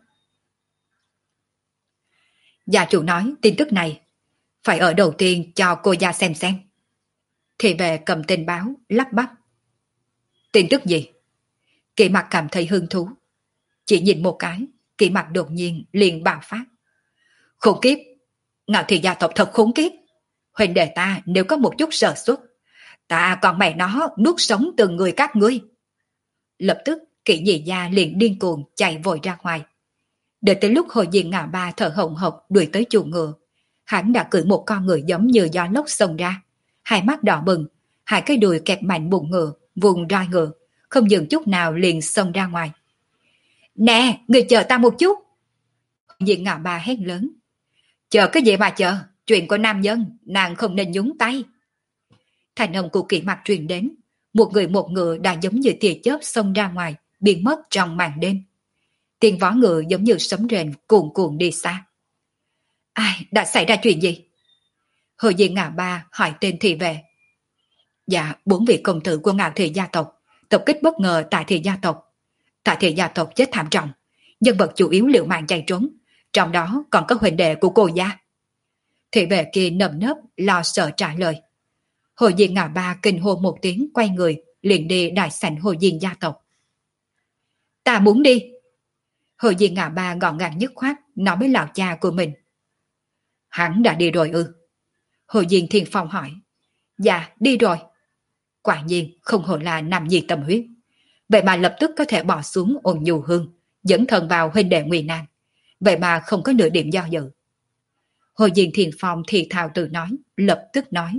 Gia chủ nói tin tức này phải ở đầu tiên cho cô gia xem xem. Thì về cầm tin báo, lắp bắp. Tin tức gì? Kỷ Mặc cảm thấy hứng thú. Chỉ nhìn một cái, Kỷ Mặc đột nhiên liền bạo phát. Khốn kiếp! Ngạo Thị gia tộc thật khốn kiếp! Huynh đệ ta nếu có một chút sơ suất, ta còn mẹ nó nuốt sống từng người các ngươi. Lập tức Kỷ Nhị gia liền điên cuồng chạy vội ra ngoài. Đợi tới lúc Hồ Diên Ngà Ba thở hổn hộc đuổi tới chuồng ngựa, hắn đã cưỡi một con ngựa giống như gió lốc xông ra, hai mắt đỏ bừng, hai cái đùi kẹp mạnh bụng ngựa, vùng roi ngựa, không dừng chút nào liền xông ra ngoài. Nè, người chờ ta một chút! Hồ Diên Ngà Ba hét lớn. Chờ cái gì mà chờ? Chuyện của nam nhân, nàng không nên nhúng tay. Thành âm của Kỷ Mặc truyền đến, một người một ngựa đã giống như tia chớp xông ra ngoài, biến mất trong màn đêm. Tiếng vó ngựa giống như sấm rền cuồn cuộn đi xa. Ai, đã xảy ra chuyện gì? Hồ Diên Ngà Ba hỏi tên thị vệ. Dạ, bốn vị công tử của Ngạo Thị gia tộc tập kích bất ngờ tại Thị gia tộc. Tại Thị gia tộc chết thảm trọng, nhân vật chủ yếu liều mạng chạy trốn, trong đó còn có huynh đệ của cô gia. Thị vệ kia nơm nớp lo sợ trả lời. Hồ Diên Ngà Ba kinh hô một tiếng, quay người liền đi đại sảnh Hồ Diên gia tộc. Ta muốn đi. Hồ Diên Ngà Ba gọn gàng dứt khoát nói với lão cha của mình. Hắn đã đi rồi ư? Hồ Diên Thiên Phong hỏi. Dạ, đi rồi. Quả nhiên không hổ là nam nhi tâm huyết. Vậy mà lập tức có thể bỏ xuống Ôn Nhu Hương, dẫn thần vào huynh đệ Ngụy Nan. Vậy mà không có nửa điểm do dự. Hồ Diên Thiên Phong thì thào tự nói, lập tức nói.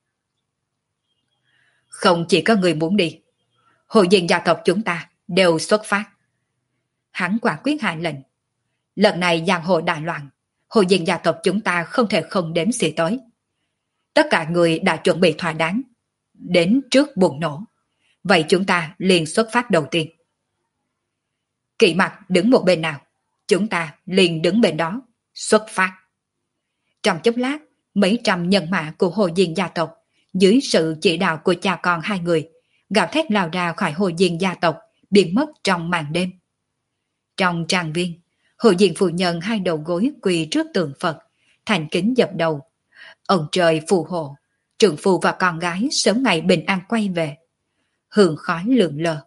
Không chỉ có người muốn đi, Hồ Diên gia tộc chúng ta đều xuất phát. Hắn quả quyết hạ lệnh. Lần này giang hồ đại loạn, Hồ Diên gia tộc chúng ta không thể không đếm xỉa tới. Tất cả người đã chuẩn bị thỏa đáng, đến trước bùng nổ. Vậy chúng ta liền xuất phát đầu tiên. Kỷ Mặc đứng một bên nào, chúng ta liền đứng bên đó, xuất phát. Trong chốc lát, mấy trăm nhân mã của Hồ Diên gia tộc, dưới sự chỉ đạo của cha con hai người, gào thét lao ra khỏi Hồ Diên gia tộc, biến mất trong màn đêm. Trong trang viên, Hồ Diên phu nhân hai đầu gối quỳ trước tượng Phật, thành kính dập đầu. Ông trời phù hộ, trượng phu và con gái sớm ngày bình an quay về. Hương khói lượn lờ.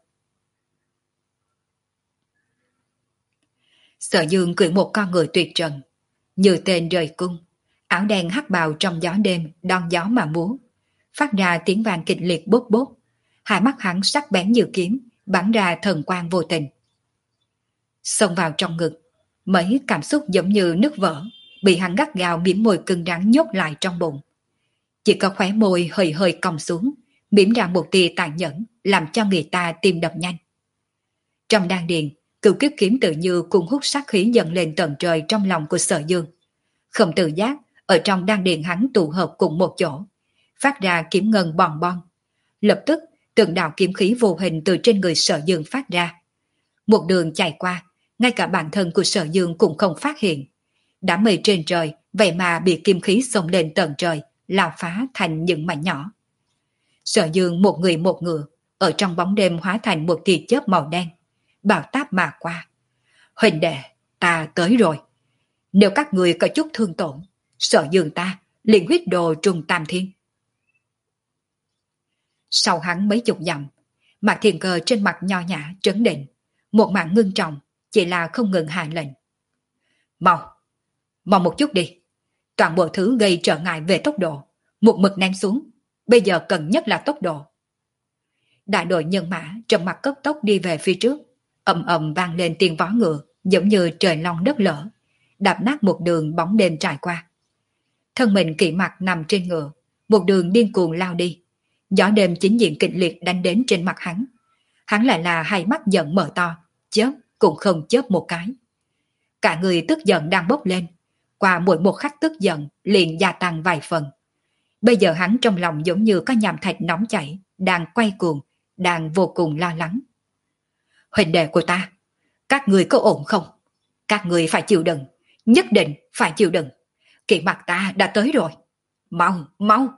Sở Dương cưỡi một con người tuyệt trần, như tên rời cung, áo đen hắc bào trong gió đêm đón gió mà múa, phát ra tiếng vang kịch liệt bốp bốp. Hai mắt hắn sắc bén như kiếm, bắn ra thần quang vô tình. Xông vào trong ngực, mấy cảm xúc giống như nứt vỡ, bị hắn gắt gao mím môi cứng rắn nhốt lại trong bụng. Chỉ có khóe môi hơi hơi cong xuống, mím ra một tia tàn nhẫn, làm cho người ta tim đập nhanh. Trong đan điền, cửu kiếp kiếm tự như cuốn hút sát khí dần lên tận trời trong lòng của Sở Dương. Không tự giác, ở trong đan điền hắn tụ hợp cùng một chỗ, phát ra kiếm ngân bòn bon. Lập tức, từng đạo kiếm khí vô hình từ trên người Sở Dương phát ra. Một đường chạy qua, ngay cả bản thân của Sở Dương cũng không phát hiện. Đám mây trên trời, vậy mà bị kiếm khí xông lên tận trời, lao phá thành những mảnh nhỏ. Sở Dương một người một ngựa, ở trong bóng đêm hóa thành một tia chớp màu đen, bão táp mà qua. Huynh đệ, ta tới rồi. Nếu các người có chút thương tổn, Sở Dương ta liền huyết đồ trùng tam thiên. Sau hắn mấy chục dặm, Mạc Thiên Cơ trên mặt nho nhã trấn định, một mặt ngưng trọng, chỉ là không ngừng hạ lệnh. Mau, mau một chút đi. Toàn bộ thứ gây trở ngại về tốc độ, một mực ném xuống. Bây giờ cần nhất là tốc độ. Đại đội nhân mã trong mặt cấp tốc đi về phía trước, ầm ầm vang lên tiếng vó ngựa, giống như trời long đất lở, đạp nát một đường bóng đêm trải qua. Thân mình Kỷ Mặc nằm trên ngựa, một đường điên cuồng lao đi. Gió đêm chính diện kịch liệt đánh đến trên mặt hắn. Hắn lại là hai mắt giận mở to, chớp cũng không chớp một cái. Cả người tức giận đang bốc lên, qua mỗi một khắc tức giận liền gia tăng vài phần. Bây giờ hắn trong lòng giống như có nham thạch nóng chảy, đang quay cuồng, đang vô cùng lo lắng. Huynh đệ của ta, các người có ổn không? Các người phải chịu đựng, nhất định phải chịu đựng. Kỵ mặt ta đã tới rồi. Mau, mau.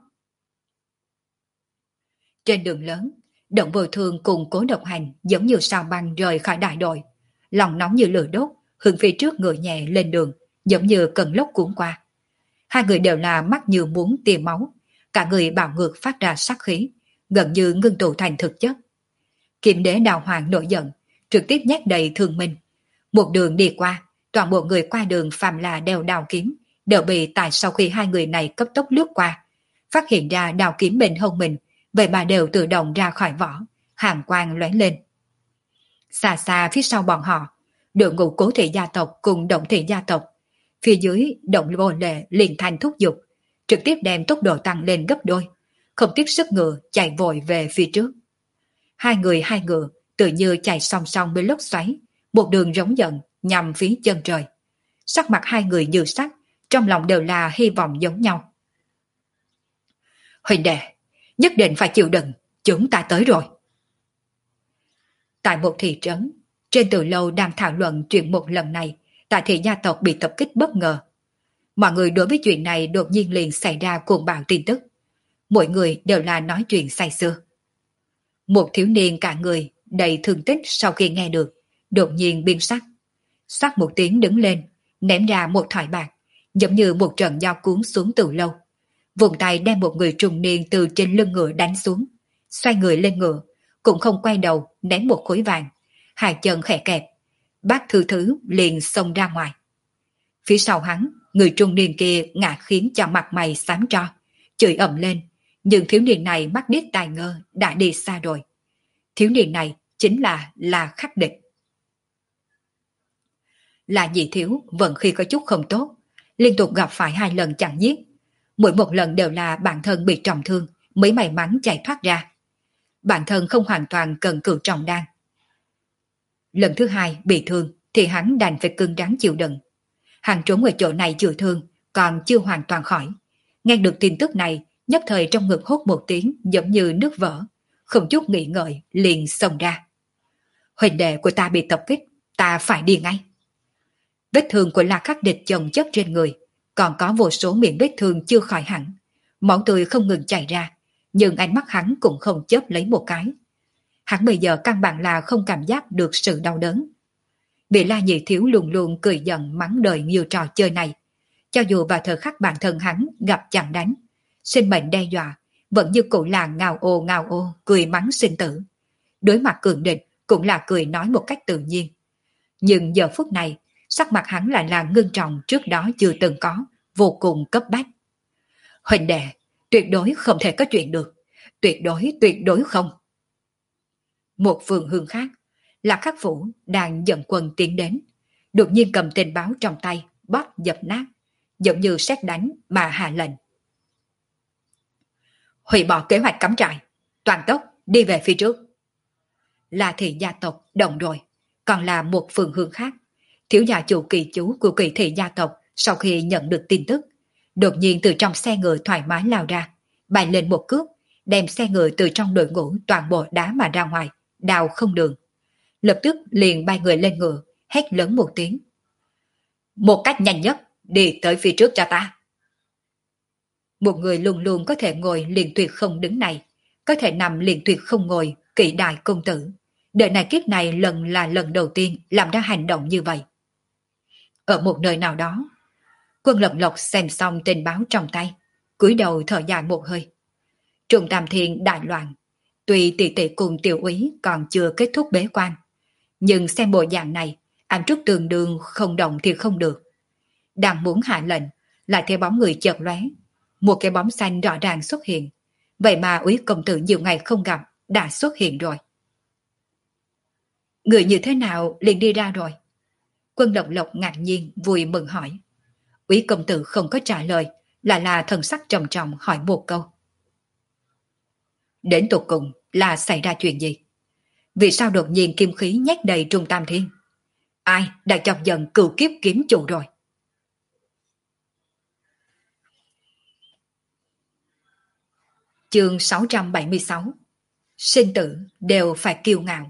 Trên đường lớn, Động Vô Thương cùng Cố Độc Hành giống như sao băng rời khỏi đại đội. Lòng nóng như lửa đốt, hướng phía trước ngựa nhẹ lên đường, giống như cơn lốc cuốn qua. Hai người đều là mắt như muốn tiêm máu, cả người bạo ngược phát ra sát khí, gần như ngưng tụ thành thực chất. Kiếm đế Đào Hoàng nổi giận, trực tiếp nhét đầy thương minh. Một đường đi qua, toàn bộ người qua đường phàm là đeo đào kiếm, đều bị tại sau khi hai người này cấp tốc lướt qua, phát hiện ra đào kiếm bên hông mình, vậy mà đều tự động ra khỏi vỏ, hàn quang lóe lên. Xa xa phía sau bọn họ, đội ngũ Cố thị gia tộc cùng Động thị gia tộc, phía dưới Động Vô Lệ liền thành thúc giục, trực tiếp đem tốc độ tăng lên gấp đôi, không tiếc sức ngựa chạy vội về phía trước. Hai người hai ngựa tự như chạy song song bên lốc xoáy, một đường rống giận nhằm phía chân trời. Sắc mặt hai người như sắc, trong lòng đều là hy vọng giống nhau. Huynh đệ, nhất định phải chịu đựng, chúng ta tới rồi. Tại một thị trấn, trên từ lâu đang thảo luận chuyện một lần này, tại thị gia tộc bị tập kích bất ngờ. Mọi người đối với chuyện này đột nhiên liền xảy ra cuồng bạo tin tức. Mỗi người đều là nói chuyện say sưa. Một thiếu niên cả người đầy thương tích sau khi nghe được, đột nhiên biến sắc. Sắc một tiếng đứng lên, ném ra một thỏi bạc, giống như một trận dao cuốn xuống từ lâu. Vùng tay đem một người trung niên từ trên lưng ngựa đánh xuống, xoay người lên ngựa, cũng không quay đầu ném một khối vàng, hai chân khẽ kẹp, bác thư thứ liền xông ra ngoài. Phía sau hắn, người trung niên kia ngã khiến cho mặt mày xám tro, chửi ầm lên, nhưng thiếu niên này mắt điếc tai ngơ đã đi xa rồi. Thiếu niên này chính là La Khắc Địch. Là Nhị thiếu vận khi có chút không tốt, liên tục gặp phải hai lần chặn giết, mỗi một lần đều là bản thân bị trọng thương mới may mắn chạy thoát ra. Bản thân không hoàn toàn cần cự trọng đan. Lần thứ hai bị thương thì hắn đành phải cứng rắn chịu đựng. Hắn trốn ở chỗ này chữa thương, còn chưa hoàn toàn khỏi. Nghe được tin tức này, nhất thời trong ngực hốt một tiếng giống như nước vỡ, không chút nghĩ ngợi liền xông ra. Huỳnh đệ của ta bị tập kích, ta phải đi ngay. Vết thương của La Khắc Địch chồng chất trên người, còn có vô số miệng vết thương chưa khỏi hẳn. Máu tươi không ngừng chảy ra, nhưng ánh mắt hắn cũng không chớp lấy một cái. Hắn bây giờ căn bản là không cảm giác được sự đau đớn. Bị La Nhị thiếu luôn luôn cười giận mắng đời nhiều trò chơi này. Cho dù vào thời khắc bản thân hắn gặp chàng đánh, sinh mệnh đe dọa, vẫn như cụ là ngào ô ngào ô cười mắng sinh tử. Đối mặt cường địch cũng là cười nói một cách tự nhiên. Nhưng giờ phút này, sắc mặt hắn lại là ngưng trọng trước đó chưa từng có, vô cùng cấp bách. Huỳnh đệ, tuyệt đối không thể có chuyện được. Tuyệt đối, tuyệt đối không. Một phường hương khác, là Khắc Phủ đang dẫn quân tiến đến, đột nhiên cầm tình báo trong tay, bóp dập nát, giống như sét đánh mà hạ lệnh. Hủy bỏ kế hoạch cắm trại, toàn tốc đi về phía trước. Là thị gia tộc đồng rồi, còn là một phường hương khác. Thiếu gia chủ kỳ chú của kỳ thị gia tộc sau khi nhận được tin tức, đột nhiên từ trong xe ngựa thoải mái lao ra, bay lên một cước, đem xe ngựa từ trong đội ngũ toàn bộ đá mà ra ngoài, đào không đường. Lập tức liền bay người lên ngựa, hét lớn một tiếng. Một cách nhanh nhất, đi tới phía trước cho ta. Một người luôn luôn có thể ngồi liền tuyệt không đứng này, có thể nằm liền tuyệt không ngồi, kỵ đại công tử. Đời này kiếp này lần là lần đầu tiên làm ra hành động như vậy. Ở một nơi nào đó, Quân Lộc Lộc xem xong tình báo trong tay, cúi đầu thở dài một hơi. Trung Tam Thiên đại loạn, tuy tỷ tỷ cùng tiểu úy còn chưa kết thúc bế quan, nhưng xem bộ dạng này, Ám Trúc tương đương không động thì không được. Đang muốn hạ lệnh, lại thấy bóng người chợt lóe, một cái bóng xanh rõ ràng xuất hiện. Vậy mà úy công tử nhiều ngày không gặp đã xuất hiện rồi. Người như thế nào liền đi ra rồi? Quân Lộc Lộc ngạc nhiên vui mừng hỏi. Úy công tử không có trả lời, lại là thần sắc trầm trọng hỏi một câu. Đến tột cùng là xảy ra chuyện gì? Vì sao đột nhiên kim khí nhét đầy Trung Tam Thiên? Ai đã chọc giận cửu kiếp kiếm chủ rồi? Chương sáu trăm bảy mươi sáu. Sinh tử đều phải kiêu ngạo.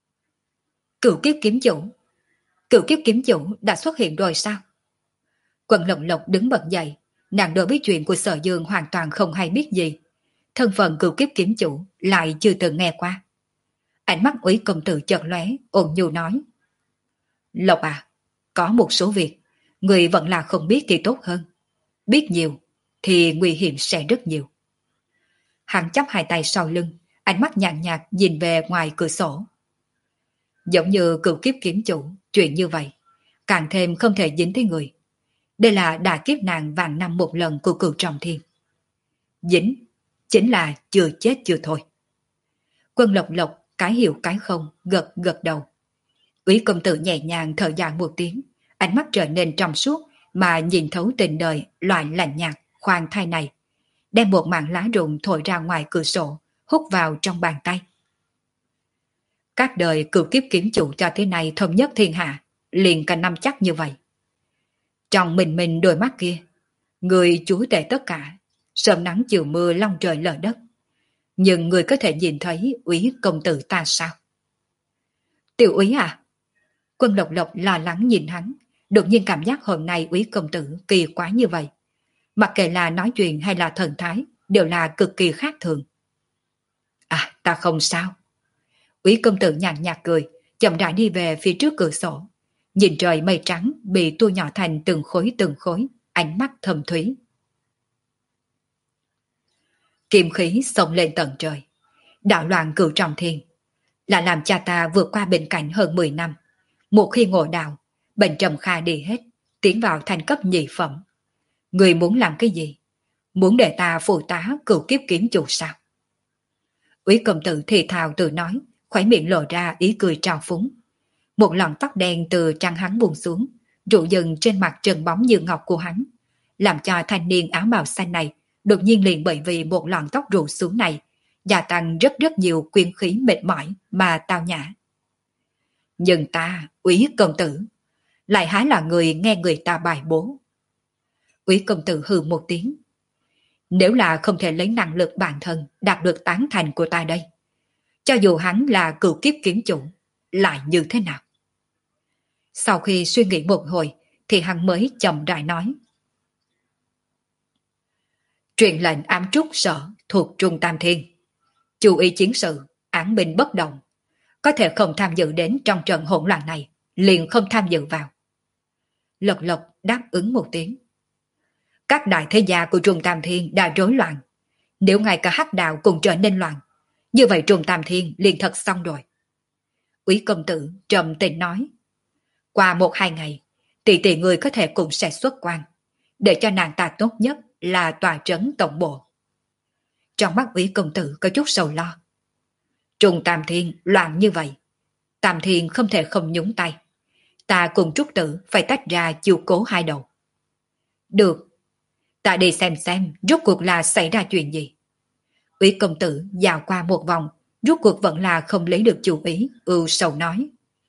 Cửu kiếp kiếm chủ? Cửu kiếp kiếm chủ đã xuất hiện rồi sao? Quân Lộc Lộc đứng bật dậy, nàng đối với chuyện của Sở Dương hoàn toàn không hay biết gì. Thân phận cựu kiếp kiếm chủ lại chưa từng nghe qua. Ánh mắt Úy công tử chợt lóe, ôn nhu nói: Lộc à, có một số việc, người vẫn là không biết thì tốt hơn. Biết nhiều, thì nguy hiểm sẽ rất nhiều. Hắn chắp hai tay sau lưng, ánh mắt nhàn nhạt nhìn về ngoài cửa sổ. Giống như cựu kiếp kiếm chủ, chuyện như vậy, càng thêm không thể dính tới người. Đây là đà kiếp nạn vạn năm một lần của cựu trọng thiên. Dính, chính là chưa chết chưa thôi. Quân Lộc Lộc cái hiểu cái không, gật gật đầu. Úy công tử nhẹ nhàng thở dài một tiếng, ánh mắt trở nên trong suốt mà nhìn thấu tình đời loại lạnh nhạt, khoan thai này. Đem một mảng lá rụng thổi ra ngoài cửa sổ, hút vào trong bàn tay. Các đời cựu kiếp kiếm chủ cho thế này thống nhất thiên hạ, liền cả năm chắc như vậy. Trong mình mình đôi mắt kia, người chúa tể tất cả, sớm nắng chiều mưa long trời lở đất. Nhưng người có thể nhìn thấy Úy công tử ta sao? Tiểu Úy à? Quân Lộc Lộc lo lắng nhìn hắn, đột nhiên cảm giác hôm nay Úy công tử kỳ quái như vậy. Mặc kệ là nói chuyện hay là thần thái, đều là cực kỳ khác thường. À, ta không sao. Úy công tử nhàn nhạt cười, chậm rãi đi về phía trước cửa sổ. Nhìn trời mây trắng bị tua nhỏ thành từng khối từng khối, ánh mắt thầm thúy. Kim khí xông lên tận trời. Đạo loạn cửu trọng thiên, là làm cha ta vượt qua bệnh cảnh hơn mười năm. Một khi ngộ đạo, bệnh trầm kha đi hết, tiến vào thành cấp nhị phẩm. Người muốn làm cái gì? Muốn để ta phụ tá cửu kiếp kiếm chủ sao? Úy công tử thì thào tự nói, khóe miệng lộ ra ý cười trào phúng. Một lọn tóc đen từ trán hắn buông xuống, rụ dần trên mặt trần bóng như ngọc của hắn, làm cho thanh niên áo bào xanh này đột nhiên liền bởi vì một lọn tóc rụ xuống này gia tăng rất rất nhiều quyến khí mệt mỏi mà tao nhã. Nhưng ta, Úy công tử, lại há là người nghe người ta bài bố. Úy công tử hừ một tiếng. Nếu là không thể lấy năng lực bản thân đạt được tán thành của ta đây, cho dù hắn là cựu kiếp kiếm chủ, lại như thế nào? Sau khi suy nghĩ một hồi, thì hắn mới chậm rãi nói. Truyền lệnh ám trúc sở thuộc Trung Tam Thiên. Chú ý chiến sự, án binh bất động. Có thể không tham dự đến trong trận hỗn loạn này, liền không tham dự vào. Lộc Lộc đáp ứng một tiếng. Các đại thế gia của Trung Tam Thiên đã rối loạn. Nếu ngay cả hắc đạo cũng trở nên loạn, như vậy Trung Tam Thiên liền thật xong rồi. Úy công tử trầm tĩnh nói. Qua một hai ngày, tỷ tỷ người có thể cũng sẽ xuất quan, để cho nàng ta tốt nhất là tòa trấn tổng bộ. Trong mắt Úy công tử có chút sầu lo. Trung Tam Thiên loạn như vậy, Tam Thiên không thể không nhúng tay. Ta cùng Trúc Tử phải tách ra chiều cố hai đầu. Được, ta đi xem xem rốt cuộc là xảy ra chuyện gì. Úy công tử dạo qua một vòng, rốt cuộc vẫn là không lấy được chủ ý, ưu sầu nói.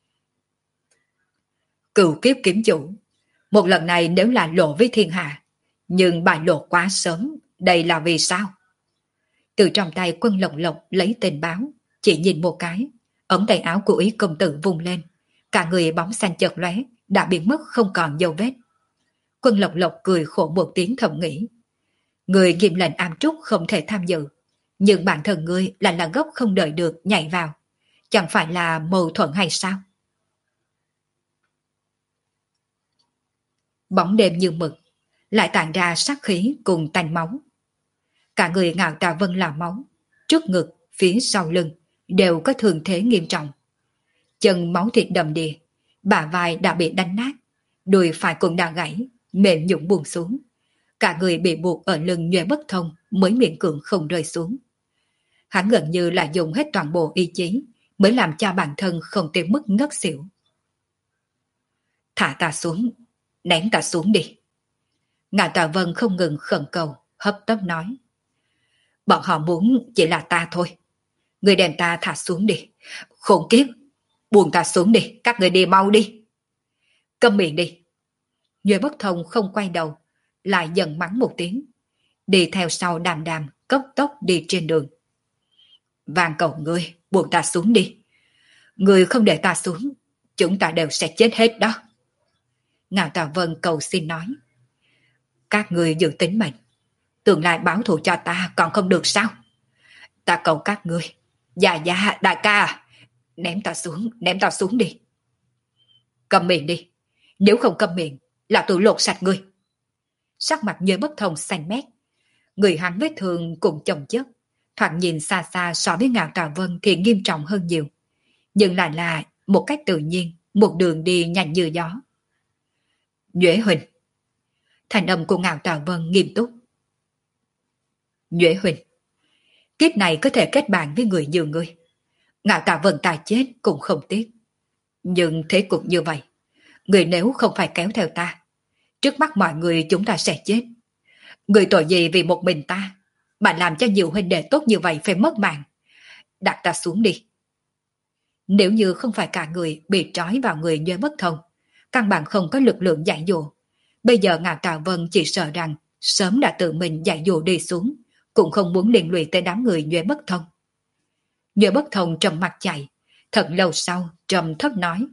Cựu kiếp kiếm chủ, một lần này nếu là lộ với thiên hạ, nhưng bại lộ quá sớm, đây là vì sao? Từ trong tay Quân Lộc Lộc lấy tình báo, chỉ nhìn một cái, ống tay áo của Úy công tử vùng lên, cả người bóng xanh chợt lóe, đã biến mất không còn dấu vết. Quân Lộc Lộc cười khổ một tiếng thầm nghĩ. Người nghiêm lệnh ám trúc không thể tham dự, nhưng bản thân ngươi là là gốc không đợi được nhảy vào. Chẳng phải là mâu thuẫn hay sao? Bóng đêm như mực, lại tản ra sát khí cùng tanh máu. Cả người Ngạo Tà Vân là máu, trước ngực, phía sau lưng, đều có thương thế nghiêm trọng. Chân máu thịt đầm đìa, bả vai đã bị đánh nát, đùi phải cũng đã gãy, mềm nhũn buông xuống. Cả người bị buộc ở lưng nhòe bất thông mới miễn cưỡng không rơi xuống. Hắn gần như là dùng hết toàn bộ ý chí mới làm cho bản thân không tới mức ngất xỉu. Thả ta xuống, ném ta xuống đi. Ngạo Tà Vân không ngừng khẩn cầu, hấp tấp nói. Bọn họ muốn chỉ là ta thôi. Người đem ta thả xuống đi. Khốn kiếp, buông ta xuống đi, các người đi mau đi. Câm miệng đi. Nhòe bất thông không quay đầu, lại giận mắng một tiếng. Đi theo sau Đàm Đàm, cấp tốc đi trên đường. Van cầu ngươi, buông ta xuống đi. Ngươi không để ta xuống, chúng ta đều sẽ chết hết đó. Ngạo Tà Vân cầu xin nói. Các người giữ tính mệnh, tương lai báo thù cho ta còn không được sao? Ta cầu các ngươi, dạ dạ đại ca, ném ta xuống, ném ta xuống đi. Cầm miệng đi, nếu không cầm miệng, là tôi lột sạch ngươi. Sắc mặt Nhuế Bất Thông xanh mét, người hắn vết thương cũng chồng chất, thoạt nhìn xa xa so với Ngạo Tà Vân thì nghiêm trọng hơn nhiều, nhưng lại là một cách tự nhiên, một đường đi nhanh như gió. Nhuế huynh. Thành âm của Ngạo Tà Vân nghiêm túc. Nhuế huynh, kiếp này có thể kết bạn với người như ngươi, Ngạo Tà Vân ta chết cũng không tiếc. Nhưng thế cục như vậy, người nếu không phải kéo theo ta, trước mắt mọi người chúng ta sẽ chết. Người tội gì vì một mình ta mà làm cho nhiều huynh đệ tốt như vậy phải mất mạng? Đặt ta xuống đi. Nếu như không phải cả người bị trói vào người Nhuế Bất Thông, căn bản không có lực lượng giải dụ, bây giờ Ngạo Tà Vân chỉ sợ rằng sớm đã tự mình giải dụ đi xuống, cũng không muốn liên lụy tới đám người Nhuế Bất Thông. Nhuế Bất Thông trầm mặt chạy, thật lâu sau trầm thấp nói.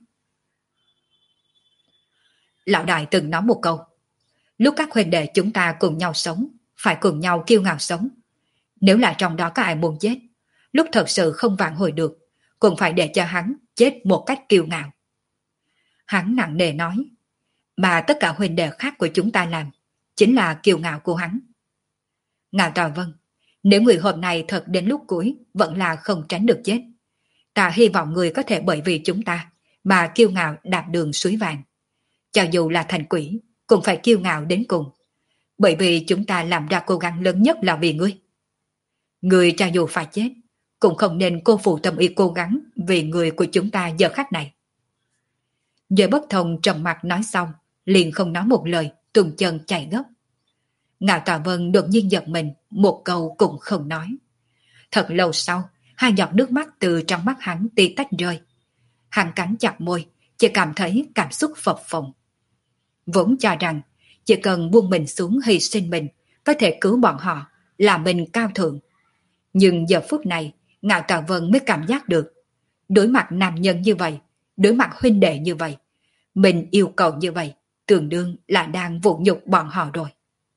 Lão đại từng nói một câu, lúc các huynh đệ chúng ta cùng nhau sống, phải cùng nhau kiêu ngạo sống. Nếu là trong đó có ai muốn chết, lúc thật sự không vãn hồi được, cũng phải để cho hắn chết một cách kiêu ngạo. Hắn nặng nề nói, mà tất cả huynh đệ khác của chúng ta làm, chính là kiêu ngạo của hắn. Ngạo Tà Vân, nếu người hôm nay thật đến lúc cuối vẫn là không tránh được chết, ta hy vọng người có thể bởi vì chúng ta mà kiêu ngạo đạp đường suối vàng. Cho dù là thành quỷ, cũng phải kiêu ngạo đến cùng. Bởi vì chúng ta làm ra cố gắng lớn nhất là vì ngươi. Ngươi cho dù phải chết, cũng không nên cô phụ tâm ý cố gắng vì người của chúng ta giờ khắc này. Nhuế Bất Thông trầm mặt nói xong, liền không nói một lời, tuần chân chạy gấp. Ngạo Tà Vân đột nhiên giật mình, một câu cũng không nói. Thật lâu sau, hai giọt nước mắt từ trong mắt hắn tí tách rơi. Hắn cắn chặt môi, chỉ cảm thấy cảm xúc phập phồng. Vốn cho rằng chỉ cần buông mình xuống hy sinh mình, có thể cứu bọn họ, là mình cao thượng. Nhưng giờ phút này, Ngạo Tà Vân mới cảm giác được, đối mặt nam nhân như vậy, đối mặt huynh đệ như vậy, mình yêu cầu như vậy, tương đương là đang vũ nhục bọn họ rồi.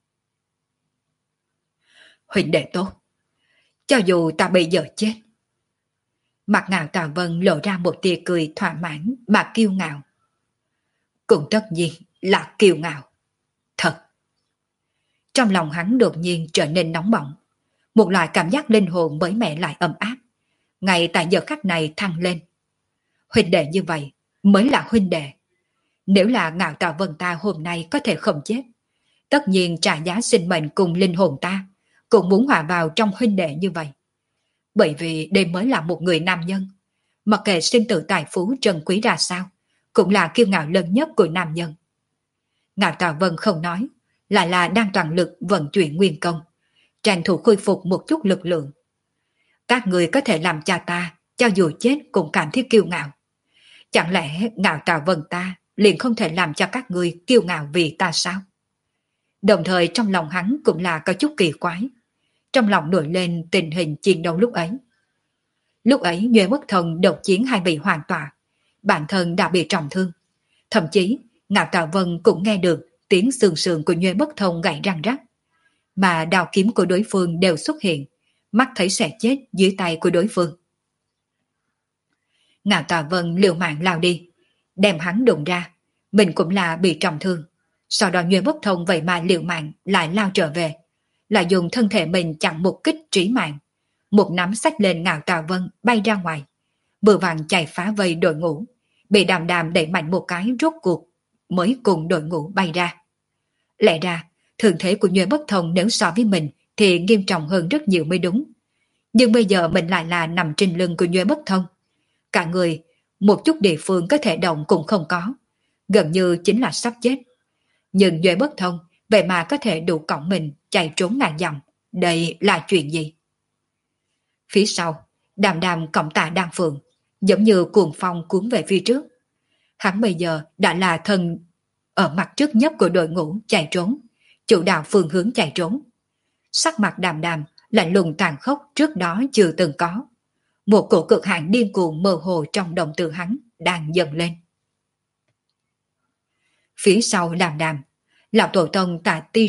Huynh đệ tốt, cho dù ta bây giờ chết. Mặt Ngạo Tà Vân lộ ra một tia cười thỏa mãn mà kiêu ngạo. Cũng tất nhiên là kiêu ngạo. Thật. Trong lòng hắn đột nhiên trở nên nóng bỏng. Một loại cảm giác linh hồn mới mẻ lại ấm áp. Ngay tại giờ khắc này thăng lên. Huynh đệ như vậy mới là huynh đệ. Nếu là Ngạo Tà Vân ta hôm nay có thể không chết, tất nhiên trả giá sinh mệnh cùng linh hồn ta, cũng muốn hòa vào trong huynh đệ như vậy. Bởi vì đây mới là một người nam nhân. Mặc kệ sinh tử tài phú trân quý ra sao, cũng là kiêu ngạo lớn nhất của nam nhân. Ngạo Tà Vân không nói, lại là đang toàn lực vận chuyển nguyên công, tranh thủ khôi phục một chút lực lượng. Các người có thể làm cha ta, cho dù chết cũng cảm thấy kiêu ngạo. Chẳng lẽ Ngạo Tà Vân ta liền không thể làm cho các người kiêu ngạo vì ta sao? Đồng thời trong lòng hắn cũng là có chút kỳ quái. Trong lòng nổi lên tình hình chiến đấu lúc ấy. Lúc ấy Nhuế Bất Thông độc chiến hai vị hoàn tọa, bản thân đã bị trọng thương. Thậm chí Ngạo Tà Vân cũng nghe được tiếng xương sườn của Nhuế Bất Thông gãy răng rắc. Mà đao kiếm của đối phương đều xuất hiện, mắt thấy sẽ chết dưới tay của đối phương. Ngạo Tà Vân liều mạng lao đi, đem hắn đụng ra, mình cũng là bị trọng thương. Sau đó Nhuế Bất Thông vậy mà liều mạng lại lao trở về, lại dùng thân thể mình chặn một kích trí mạng. Một nắm xách lên Ngạo Tà Vân bay ra ngoài, vừa vàng chạy phá vây đội ngũ, bị Đàm Đàm đẩy mạnh một cái rốt cuộc mới cùng đội ngũ bay ra. Lẽ ra thương thế của Nhuế Bất Thông nếu so với mình thì nghiêm trọng hơn rất nhiều mới đúng. Nhưng bây giờ mình lại là nằm trên lưng của Nhuế Bất Thông, cả người một chút địa phương có thể động cũng không có, gần như chính là sắp chết. Nhưng Nhuế Bất Thông vậy mà có thể đủ cõng mình chạy trốn ngàn dặm, đây là chuyện gì? Phía sau, Đàm Đàm cõng Tạ Đan Phượng, giống như cuồng phong cuốn về phía trước. Hắn bây giờ đã là thần ở mặt trước nhất của đội ngũ chạy trốn, chủ đạo phương hướng chạy trốn. Sắc mặt Đàm Đàm lạnh lùng tàn khốc trước đó chưa từng có. Một cổ cực hạn điên cuồng mơ hồ trong đồng tử hắn đang dần lên. Phía sau Đàm Đàm, lão tổ tông Tạ Ti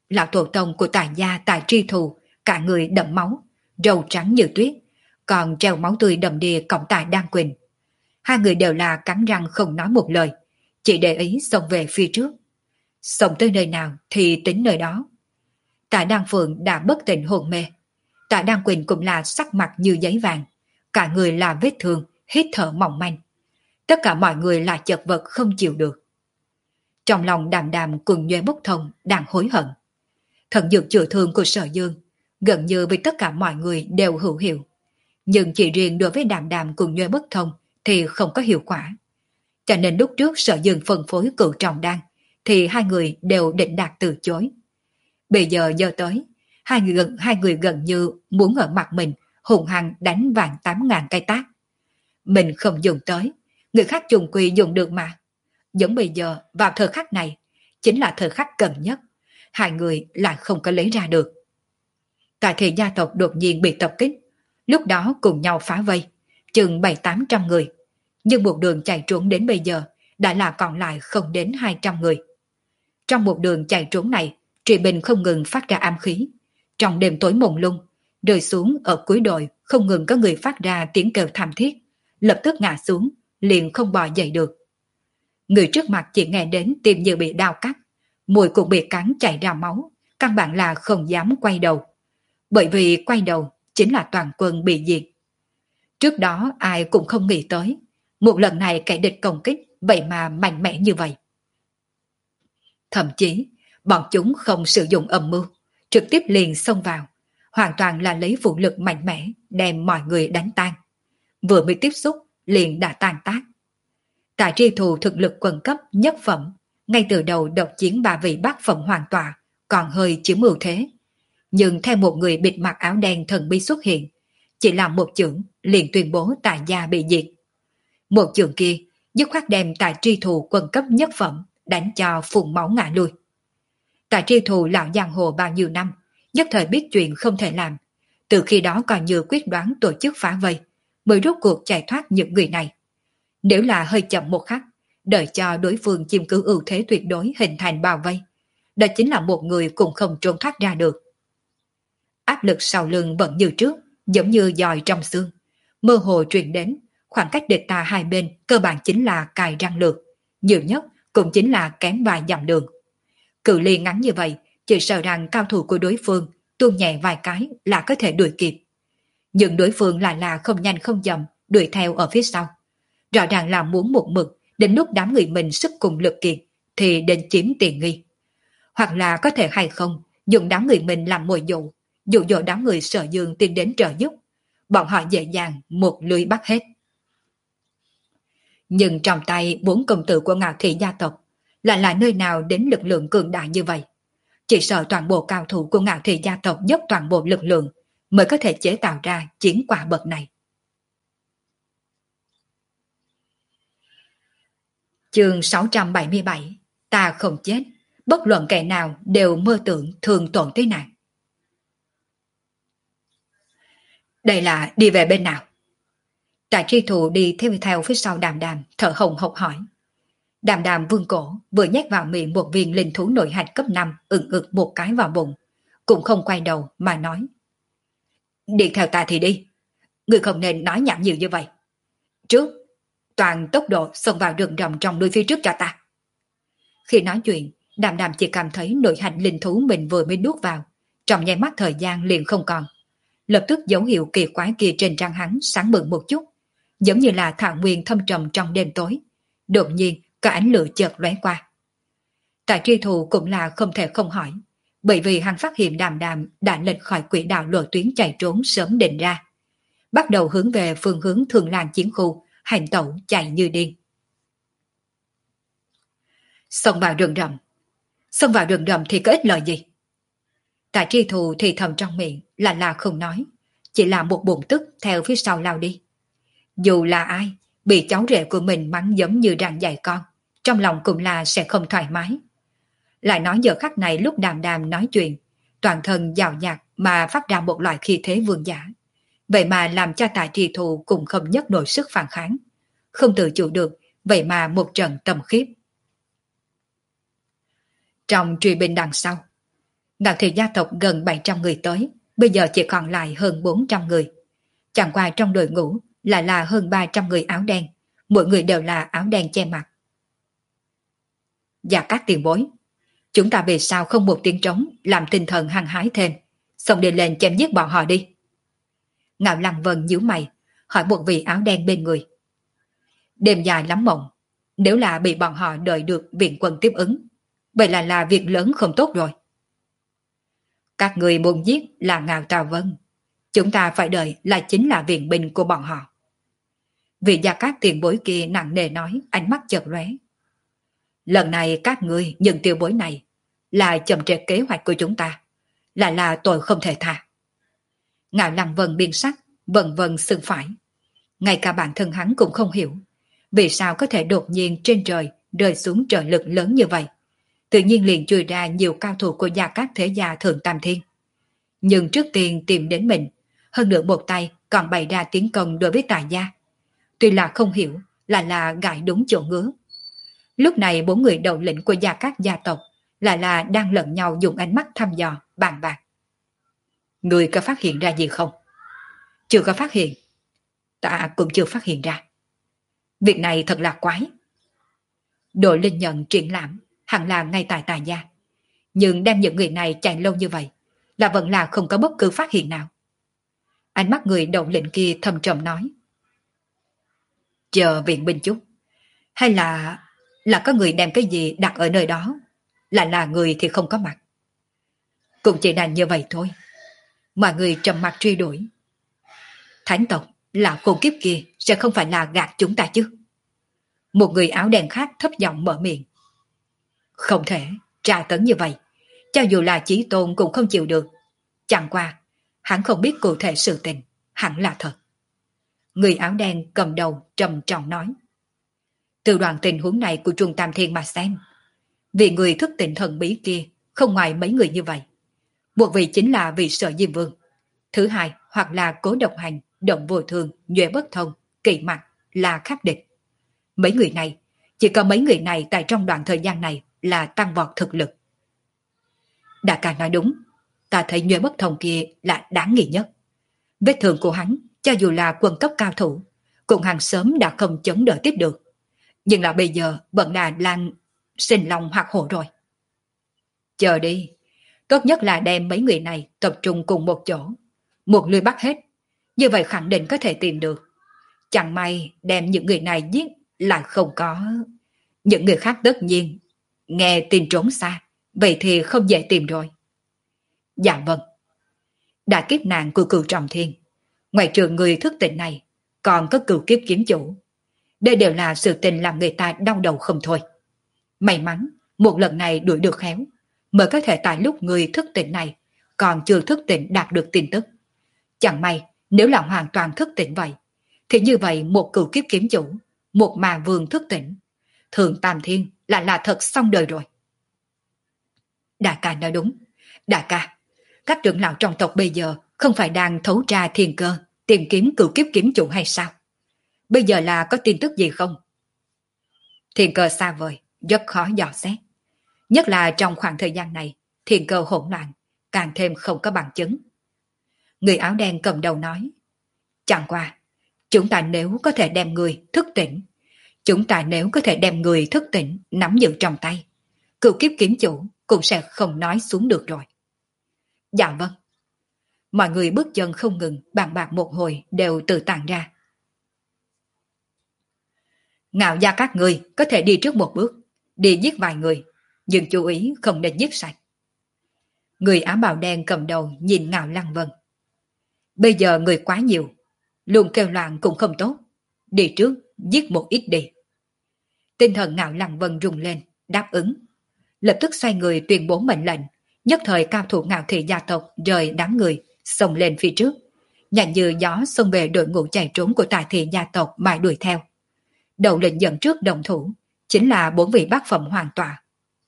Lão tổ tông của Tài gia Tài Tri Thù, cả người đẫm máu, râu trắng như tuyết, còn treo máu tươi đầm đìa cộng Tài Đan Quỳnh. Hai người đều là cắn răng không nói một lời, chỉ để ý xông về phía trước. Xông tới nơi nào thì tính nơi đó. Tạ Đan Phượng đã bất tỉnh hồn mê. Tạ Đan Quỳnh cũng là sắc mặt như giấy vàng, cả người là vết thương, hít thở mỏng manh. Tất cả mọi người là chật vật không chịu được. Trong lòng Đàm Đàm cùng Nhuế Bốc Thông đang hối hận. Thần dược chữa thương của Sở Dương gần như với tất cả mọi người đều hữu hiệu, nhưng chỉ riêng đối với Đàm Đàm cùng Nhuế Bốc Thông thì không có hiệu quả. Cho nên lúc trước Sở Dương phân phối cửu trọng đan thì hai người đều định đạt từ chối. Bây giờ giờ tới, hai người gần, hai người gần như muốn ở mặt mình hùng hăng đánh vàng tám ngàn cây tác. Mình không dùng tới, người khác dùng quy dùng được mà. Giống bây giờ vào thời khắc này, chính là thời khắc cần nhất, hai người lại không có lấy ra được. Tại thì gia tộc đột nhiên bị tập kích, lúc đó cùng nhau phá vây, chừng bảy tám trăm người. Nhưng một đường chạy trốn đến bây giờ đã là còn lại không đến hai trăm người. Trong một đường chạy trốn này, Trị Bình không ngừng phát ra ám khí. Trong đêm tối mông lung, rơi xuống ở cuối đồi không ngừng có người phát ra tiếng kêu thảm thiết, lập tức ngã xuống, liền không bò dậy được. Người trước mặt chỉ nghe đến tim như bị đau cắt, mũi cũng bị cắn chảy ra máu, căn bản là không dám quay đầu. Bởi vì quay đầu chính là toàn quân bị diệt. Trước đó ai cũng không nghĩ tới, một lần này kẻ địch công kích vậy mà mạnh mẽ như vậy. Thậm chí, bọn chúng không sử dụng âm mưu, trực tiếp liền xông vào, hoàn toàn là lấy vũ lực mạnh mẽ đem mọi người đánh tan. Vừa mới tiếp xúc liền đã tan tác. Tại Tri Thù thực lực quần cấp nhất phẩm, ngay từ đầu độc chiến ba vị bát phẩm hoàn tọa, còn hơi chiếm ưu thế. Nhưng theo một người bịt mặt áo đen thần bí xuất hiện, chỉ làm một chưởng liền tuyên bố Tại gia bị diệt. Một chưởng kia dứt khoát đem Tại Tri Thù quần cấp nhất phẩm đánh cho phun máu ngã lui. Tại Tri Thù lão giang hồ bao nhiêu năm, nhất thời biết chuyện không thể làm, từ khi đó còn như quyết đoán tổ chức phá vây, mới rốt cuộc chạy thoát những người này. Nếu là hơi chậm một khắc, đợi cho đối phương chiếm cứ ưu thế tuyệt đối hình thành bao vây, đó chính là một người cũng không trốn thoát ra được. Áp lực sau lưng vẫn như trước, giống như dòi trong xương, mơ hồ truyền đến, khoảng cách địch ta hai bên cơ bản chính là cài răng lược, nhiều nhất cũng chính là kém vài dặm đường. Cự ly ngắn như vậy, chỉ sợ rằng cao thủ của đối phương tuôn nhẹ vài cái là có thể đuổi kịp. Nhưng đối phương lại là không nhanh không chậm đuổi theo ở phía sau. Rõ ràng là muốn một mực đến lúc đám người mình sức cùng lực kiệt thì đến chiếm tiền nghi. Hoặc là có thể hay không dùng đám người mình làm mồi dụ, dụ dỗ đám người Sở Dương tiến đến trợ giúp. Bọn họ dễ dàng một lưới bắt hết. Nhưng trong tay bốn công tử của Ngạo Thị gia tộc lại là nơi nào đến lực lượng cường đại như vậy? Chỉ sợ toàn bộ cao thủ của Ngạo Thị gia tộc dốc toàn bộ lực lượng mới có thể chế tạo ra chiến quả bậc này. Chương sáu trăm bảy mươi bảy. Ta không chết, bất luận kẻ nào đều mơ tưởng thường tổn thế nạn. Đây là đi về bên nào? Tại Tri Thù đi theo theo phía sau Đàm Đàm, thở hồng hộc hỏi. Đàm Đàm vương cổ, vừa nhét vào miệng một viên linh thú nội hạch cấp năm, ừng ực một cái vào bụng, cũng không quay đầu mà nói. Đi theo ta thì đi, ngươi không nên nói nhảm nhiều như vậy. Trước, toàn tốc độ xông vào rừng rậm trong núi phía trước cho ta. Khi nói chuyện, Đàm Đàm chỉ cảm thấy nội hạch linh thú mình vừa mới nuốt vào, trong nháy mắt thời gian liền không còn. Lập tức dấu hiệu kỳ quái kia trên trán hắn sáng bừng một chút, giống như là thảo nguyên thâm trầm trong đêm tối. Đột nhiên có ánh lửa chợt lóe qua. Tại Tri Thù cũng là không thể không hỏi, bởi vì hắn phát hiện Đàm Đàm đã lệch khỏi quỹ đạo lộ tuyến chạy trốn sớm định ra, bắt đầu hướng về phương hướng Thường Lan chiến khu, hành tẩu chạy như điên. Xông vào rừng rậm, xông vào rừng rậm thì có ích lợi gì? Tại Tri Thù thì thầm trong miệng là là không nói, chỉ là một bụng tức theo phía sau lao đi. Dù là ai, bị cháu rể của mình mắng giống như đang dạy con, trong lòng cũng là sẽ không thoải mái. Lại nói giờ khắc này lúc Đàm Đàm nói chuyện, toàn thân giàu nhạt mà phát ra một loại khí thế vương giả. Vậy mà làm cho Tại Tri Thù cũng không nhất nổi sức phản kháng. Không tự chủ được, vậy mà một trận tầm khiếp. Trong truy binh đằng sau, Ngạo thị gia tộc gần bảy trăm người tới, bây giờ chỉ còn lại hơn bốn trăm người. Chẳng qua trong đội ngũ lại là hơn ba trăm người áo đen, mỗi người đều là áo đen che mặt. Và các tiền bối, chúng ta về sao không một tiếng trống làm tinh thần hăng hái thêm, xong đi lên chém giết bọn họ đi. Ngạo Lăng Vân nhíu mày, hỏi một vị áo đen bên người. Đêm dài lắm mộng, nếu là bị bọn họ đợi được viện quân tiếp ứng, vậy là là việc lớn không tốt rồi. Các người muốn giết là Ngạo Tào Vân, chúng ta phải đợi là chính là viện binh của bọn họ. Vị gia các tiền bối kia nặng nề nói, ánh mắt chợt lóe. Lần này các người những tiêu bối này là chậm trễ kế hoạch của chúng ta, là là tội không thể tha. Ngạo Lăng Vân biên sắc, vần vần sưng phải. Ngay cả bản thân hắn cũng không hiểu, vì sao có thể đột nhiên trên trời rơi xuống trợ lực lớn như vậy. Tự nhiên liền chui ra nhiều cao thủ của gia các thế gia thượng tam thiên. Nhưng trước tiên tìm đến mình, hơn nữa một tay còn bày ra tiến công đối với tài gia. Tuy là không hiểu, là là gãi đúng chỗ ngứa. Lúc này bốn người đầu lĩnh của gia các gia tộc lại là đang lẫn nhau dùng ánh mắt thăm dò, bàn bạc. Người có phát hiện ra gì không? Chưa có phát hiện. Ta cũng chưa phát hiện ra. Việc này thật là quái. Đội linh nhận triển lãm hẳn là ngay tại Tài gia. Nhưng đem những người này chạy lâu như vậy là vẫn là không có bất cứ phát hiện nào. Ánh mắt người đầu lĩnh kia thầm trầm nói. Chờ viện binh chút. Hay là là có người đem cái gì đặt ở nơi đó, lại là người thì không có mặt. Cũng chỉ là như vậy thôi. Mọi người trầm mặt truy đuổi. Thánh tộc là khôn kiếp kia sẽ không phải là gạt chúng ta chứ? Một người áo đen khác thấp giọng mở miệng. Không thể, tra tấn như vậy, cho dù là Chí Tôn cũng không chịu được. Chẳng qua, hắn không biết cụ thể sự tình, hẳn là thật. Người áo đen cầm đầu trầm trọng nói. Từ đoạn tình huống này của Trung Tam Thiên mà xem, vì người thức tỉnh thần bí kia không ngoài mấy người như vậy. Một vị chính là vị Sở Diêm Vương. Thứ hai hoặc là Cố Độc Hành, Động Vô Thường, Nhuệ Bất Thông, Kỵ Mặt là khắc địch. Mấy người này, chỉ có mấy người này tại trong đoạn thời gian này là tăng vọt thực lực. Đại ca nói đúng, ta thấy Nhuệ Bất Thông kia là đáng nghi nhất. Vết thương của hắn, cho dù là quân cấp cao thủ, cũng hàng sớm đã không chống đỡ tiếp được. Nhưng là bây giờ vẫn là lan sinh lòng hoặc hổ rồi. Chờ đi, tốt nhất là đem mấy người này tập trung cùng một chỗ, một lưới bắt hết, như vậy khẳng định có thể tìm được. Chẳng may đem những người này giết là không có. Những người khác tất nhiên nghe tin trốn xa, vậy thì không dễ tìm rồi. Dạ vâng. Đã kiếp nạn của Cửu Trọng Thiên, ngoài trừ người thức tỉnh này, còn có Cửu Kiếp Kiếm Chủ. Đây đều là sự tình làm người ta đau đầu không thôi. May mắn, một lần này đuổi được khéo, mới có thể tại lúc người thức tỉnh này còn chưa thức tỉnh đạt được tin tức. Chẳng may, nếu là hoàn toàn thức tỉnh vậy, thì như vậy một Cửu Kiếp Kiếm Chủ, một mà vương thức tỉnh, Thường Tam Thiên là là thật xong đời rồi. Đại ca nói đúng. Đại ca, các trưởng lão trong tộc bây giờ không phải đang thấu tra thiên cơ, tìm kiếm Cửu Kiếp Kiếm Chủ hay sao? Bây giờ là có tin tức gì không? Thiên cơ xa vời, rất khó dò xét. Nhất là trong khoảng thời gian này, thiên cơ hỗn loạn, càng thêm không có bằng chứng. Người áo đen cầm đầu nói. Chẳng qua, chúng ta nếu có thể đem người thức tỉnh, chúng ta nếu có thể đem người thức tỉnh nắm giữ trong tay, Cửu Kiếp Kiếm Chủ cũng sẽ không nói xuống được rồi. Dạ vâng. Mọi người bước chân không ngừng, bàn bạc một hồi đều tự tàn ra. Ngạo gia các người có thể đi trước một bước, đi giết vài người, nhưng chú ý không nên giết sạch. Người áo bào đen cầm đầu nhìn Ngạo Lăng Vân. Bây giờ người quá nhiều, luôn kêu loạn cũng không tốt, đi trước giết một ít đi. Tinh thần Ngạo Lăng Vân rung lên, đáp ứng. Lập tức xoay người tuyên bố mệnh lệnh, nhất thời cao thủ Ngạo thị gia tộc rời đám người, xông lên phía trước, nhanh như gió xông về đội ngũ chạy trốn của Tài thị gia tộc mà đuổi theo. Đầu lĩnh dẫn trước đồng thủ chính là bốn vị bát phẩm hoàng tọa.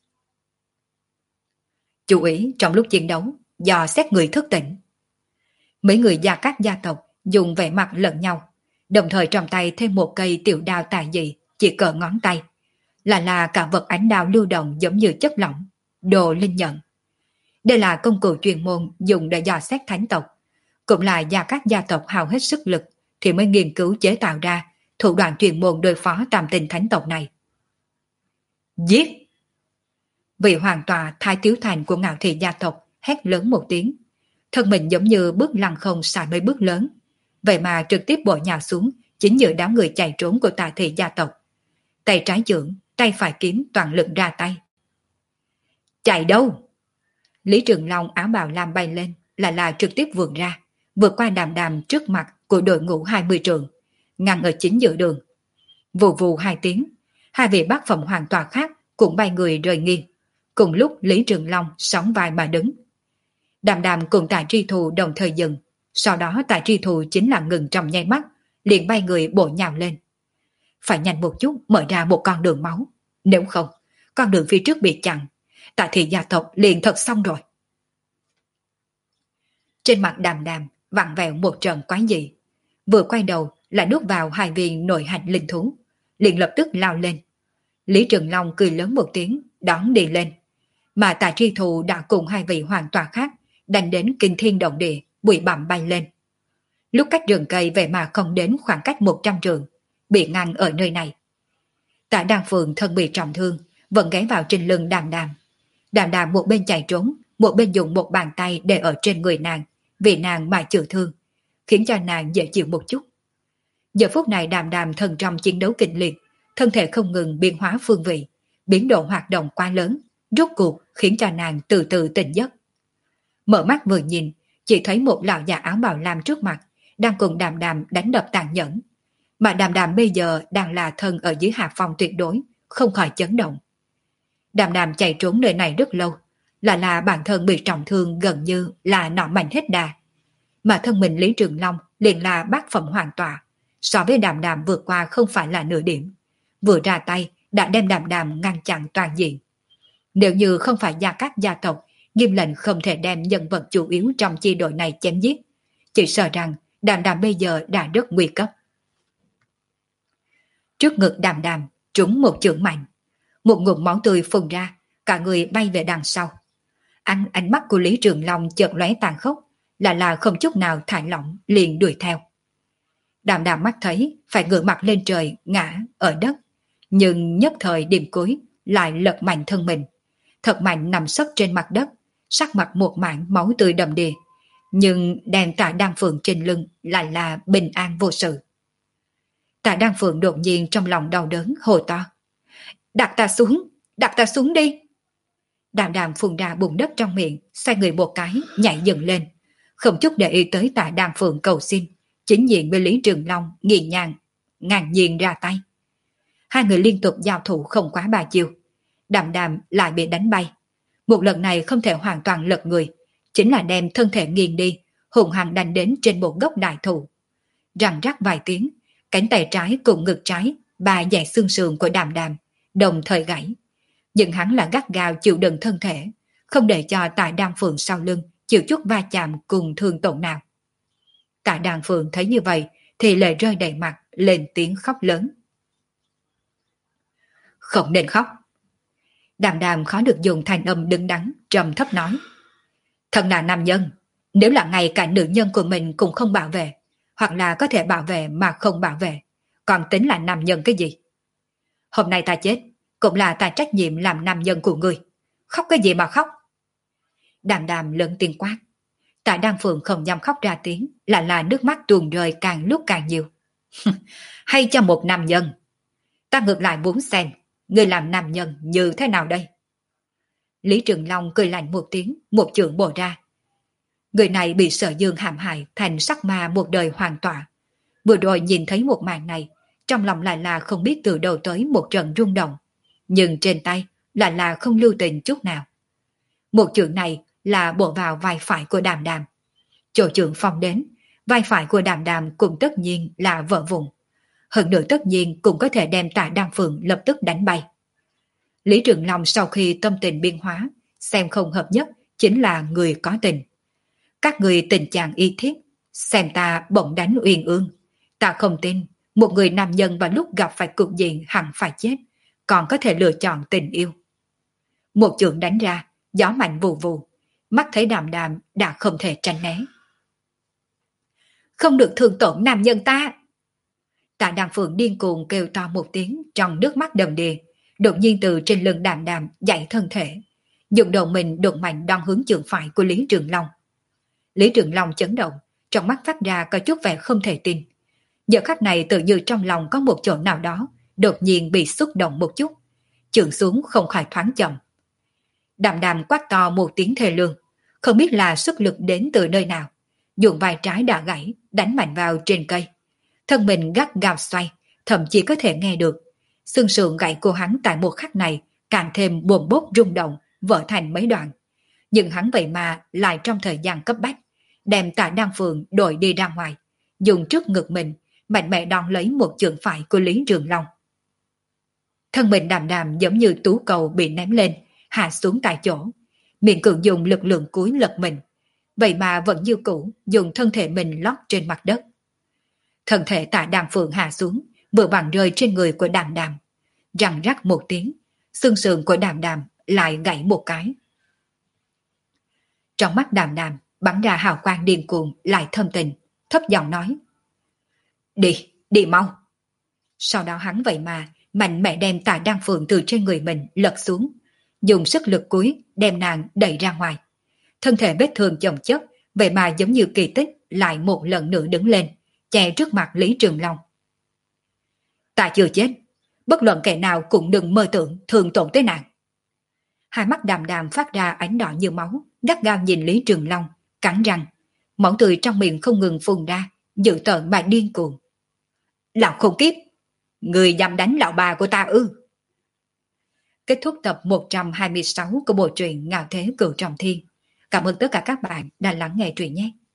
Chú ý trong lúc chiến đấu dò xét người thức tỉnh. Mấy người gia các gia tộc dùng vẻ mặt lẫn nhau, đồng thời trong tay thêm một cây tiểu đao tài dị chỉ cỡ ngón tay, là là cả vật ánh đao lưu động giống như chất lỏng, đồ linh nhận. Đây là công cụ chuyên môn dùng để dò xét thánh tộc, cũng là do các gia tộc hao hết sức lực thì mới nghiên cứu chế tạo ra thủ đoạn chuyên môn đối phó tam tinh thánh tộc này. Giết! Vị hoàng tọa Thái Tiếu Thành của Ngạo Thị gia tộc hét lớn một tiếng, thân mình giống như bước lăng không xài mấy bước lớn, vậy mà trực tiếp bổ nhào xuống chính giữa đám người chạy trốn của Tà Thị gia tộc. Tay trái chưởng, tay phải kiếm toàn lực ra tay. Chạy đâu? Lý Trường Long áo bào lam bay lên, là là trực tiếp vượt ra, vượt qua Đàm Đàm trước mặt của đội ngũ hai mươi trường, ngăn ở chính giữa đường. Vù vù hai tiếng, hai vị bát phẩm hoàng tọa khác cũng bay người rời nghiêng. Cùng lúc Lý Trường Long sóng vai mà đứng. Đàm Đàm cùng Tạ Tri Thù đồng thời dừng, sau đó Tạ Tri Thù chính là ngừng trong nháy mắt, liền bay người bổ nhào lên. Phải nhanh một chút mở ra một con đường máu, nếu không, con đường phía trước bị chặn, Tạ Thị gia tộc liền thật xong rồi. Trên mặt Đàm Đàm vặn vẹo một trận quái dị, vừa quay đầu là nuốt vào hai viên nội hạch linh thú, liền lập tức lao lên. Lý Trường Long cười lớn một tiếng, đón đi lên, mà Tạ Tri Thù đã cùng hai vị hoàng tọa khác đánh đến kinh thiên động địa, bụi bặm bay lên. Lúc cách rừng cây về mà không đến khoảng cách một trăm trượng, bị ngăn ở nơi này. Tạ Đan Phượng thân bị trọng thương, vẫn ghé vào trên lưng Đàm Đàm. Đàm Đàm một bên chạy trốn, một bên dùng một bàn tay để ở trên người nàng, vì nàng mà chữa thương, khiến cho nàng dễ chịu một chút. Giờ phút này Đàm Đàm thân trong chiến đấu kịch liệt, thân thể không ngừng biến hóa phương vị, biến độ hoạt động quá lớn, rốt cuộc khiến cho nàng từ từ tỉnh giấc. Mở mắt vừa nhìn, chỉ thấy một lão già áo bào lam trước mặt, đang cùng Đàm Đàm đánh đập tàn nhẫn. Mà Đàm Đàm bây giờ đang là thân ở dưới hạ phong tuyệt đối, không khỏi chấn động. Đàm Đàm chạy trốn nơi này rất lâu, là là bản thân bị trọng thương gần như là nọ mạnh hết đà. Mà thân mình Lý Trường Long liền là bát phẩm hoàn tọa, so với Đàm Đàm vượt qua không phải là nửa điểm. Vừa ra tay đã đem Đàm Đàm ngăn chặn toàn diện. Nếu như không phải gia các gia tộc nghiêm lệnh không thể đem nhân vật chủ yếu trong chi đội này chém giết, chỉ sợ rằng Đàm Đàm bây giờ đã rất nguy cấp. Trước ngực Đàm Đàm trúng một chưởng mạnh, một ngụm máu tươi phun ra, cả người bay về đằng sau. Ánh ánh mắt của Lý Trường Long chợt lóe tàn khốc, là là không chút nào thả lỏng liền đuổi theo. Đàm Đàm mắt thấy phải ngửa mặt lên trời ngã ở đất, nhưng nhất thời điểm cuối lại lật mạnh thân mình, thật mạnh nằm sấp trên mặt đất, sắc mặt một mảng máu tươi đầm đìa, nhưng đèn Tạ Đan Phượng trên lưng lại là bình an vô sự. Tạ Đan Phượng đột nhiên trong lòng đau đớn hồ to: đặt ta xuống, đặt ta xuống đi. Đàm Đàm phun ra bùn đất trong miệng, xoay người một cái nhảy dựng lên, không chút để ý tới Tạ Đan Phượng cầu xin, chính diện với Lý Trường Long nghiền nhàn ngang nhiên ra tay. Hai người liên tục giao thủ không quá ba chiêu, Đàm Đàm lại bị đánh bay. Một lần này không thể hoàn toàn lật người, chính là đem thân thể nghiêng đi, hùng hăng đánh đến trên một gốc đại thụ. Răng rắc vài tiếng, cánh tay trái cùng ngực trái, ba dãy xương sườn của Đàm Đàm đồng thời gãy. Nhưng hắn là gắt gao chịu đựng thân thể, không để cho Tạ Đan Phượng sau lưng chịu chút va chạm cùng thương tổn nào. Tạ Đan Phượng thấy như vậy thì lệ rơi đầy mặt, lên tiếng khóc lớn. Không nên khóc. Đàm Đàm khó được dùng thanh âm đứng đắn, trầm thấp nói: thân là nam nhân, nếu là ngay cả nữ nhân của mình cũng không bảo vệ, hoặc là có thể bảo vệ mà không bảo vệ, còn tính là nam nhân cái gì? Hôm nay ta chết, cũng là ta trách nhiệm làm nam nhân của ngươi. Khóc cái gì mà khóc? Đàm Đàm lớn tiếng quát. Tạ Đan Phượng không dám khóc ra tiếng, là là nước mắt tuôn rơi càng lúc càng nhiều. Hay cho một nam nhân, ta ngược lại muốn xem ngươi làm nam nhân như thế nào đây? Lý Trường Long cười lạnh một tiếng, một chưởng bổ ra. Người này bị Sở Dương hãm hại thành sắc ma một đời hoàn tọa. Vừa rồi nhìn thấy một màn này, trong lòng lại là không biết từ đâu tới một trận rung động, nhưng trên tay lại là không lưu tình chút nào. Một chưởng này là bổ vào vai phải của Đàm Đàm. Chỗ chưởng phong đến, vai phải của Đàm Đàm cũng tất nhiên là vỡ vụn. Hơn nữa tất nhiên cũng có thể đem Tạ Đan Phượng lập tức đánh bay. Lý Trường Long sau khi tâm tình biến hóa, xem không hợp nhất chính là người có tình. Các người tình chàng y thiết, xem ta bỗng đánh uyên ương. Ta không tin một người nam nhân vào lúc gặp phải cục diện hẳn phải chết, còn có thể lựa chọn tình yêu. Một chưởng đánh ra, gió mạnh vù vù, mắt thấy Đàm Đàm đã không thể tránh né. Không được thương tổn nam nhân ta! Tạ Đàm Phượng điên cuồng kêu to một tiếng trong nước mắt đầm đìa, đột nhiên từ trên lưng Đàm Đàm dậy thân thể, dùng đầu mình đột mạnh đòn hướng chưởng phải của Lý Trường Long. Lý Trường Long chấn động, trong mắt phát ra có chút vẻ không thể tin. Giờ khắc này tự như trong lòng có một chỗ nào đó đột nhiên bị xúc động một chút, chưởng xuống không khỏi thoáng chậm. Đàm Đàm quát to một tiếng thê lương, không biết là sức lực đến từ nơi nào, dùng vai trái đã gãy đánh mạnh vào trên cây, thân mình gắt gao xoay, thậm chí có thể nghe được xương sườn gãy của hắn tại một khắc này càng thêm buồn bốc rung động, vỡ thành mấy đoạn. Nhưng hắn vậy mà lại trong thời gian cấp bách đem Tạ Đăng Phượng đội đi ra ngoài, dùng trước ngực mình mạnh mẽ đón lấy một chưởng phải của Lý Trường Long. Thân mình Đàm Đàm giống như tú cầu bị ném lên, hạ xuống tại chỗ, miệng cường dùng lực lượng cuối lật mình, vậy mà vẫn như cũ dùng thân thể mình lót trên mặt đất. Thân thể Tạ Đàm Phượng hạ xuống, vừa bằng rơi trên người của Đàm Đàm, răng rắc một tiếng, xương sườn của Đàm Đàm lại gãy một cái. Trong mắt Đàm Đàm bắn ra hào quang điên cuồng lại thâm tình, thấp giọng nói: Đi, đi mau. Sau đó hắn vậy mà mạnh mẽ đem Tạ Đăng Phượng từ trên người mình lật xuống, dùng sức lực cuối đem nàng đẩy ra ngoài. Thân thể vết thương chồng chất, vậy mà giống như kỳ tích lại một lần nữa đứng lên, che trước mặt Lý Trường Long. Ta chưa chết, bất luận kẻ nào cũng đừng mơ tưởng thương tổn tới nàng. Hai mắt Đàm Đàm phát ra ánh đỏ như máu, gắt gao nhìn Lý Trường Long, cắn răng, máu tươi trong miệng không ngừng phun ra, dữ tợn mà điên cuồng. Lão khốn kiếp, người dám đánh lão bà của ta ư? Kết thúc tập một trăm hai mươi sáu của bộ truyện Ngạo Thế Cửu Trọng Thiên. Cảm ơn tất cả các bạn đã lắng nghe truyện nhé.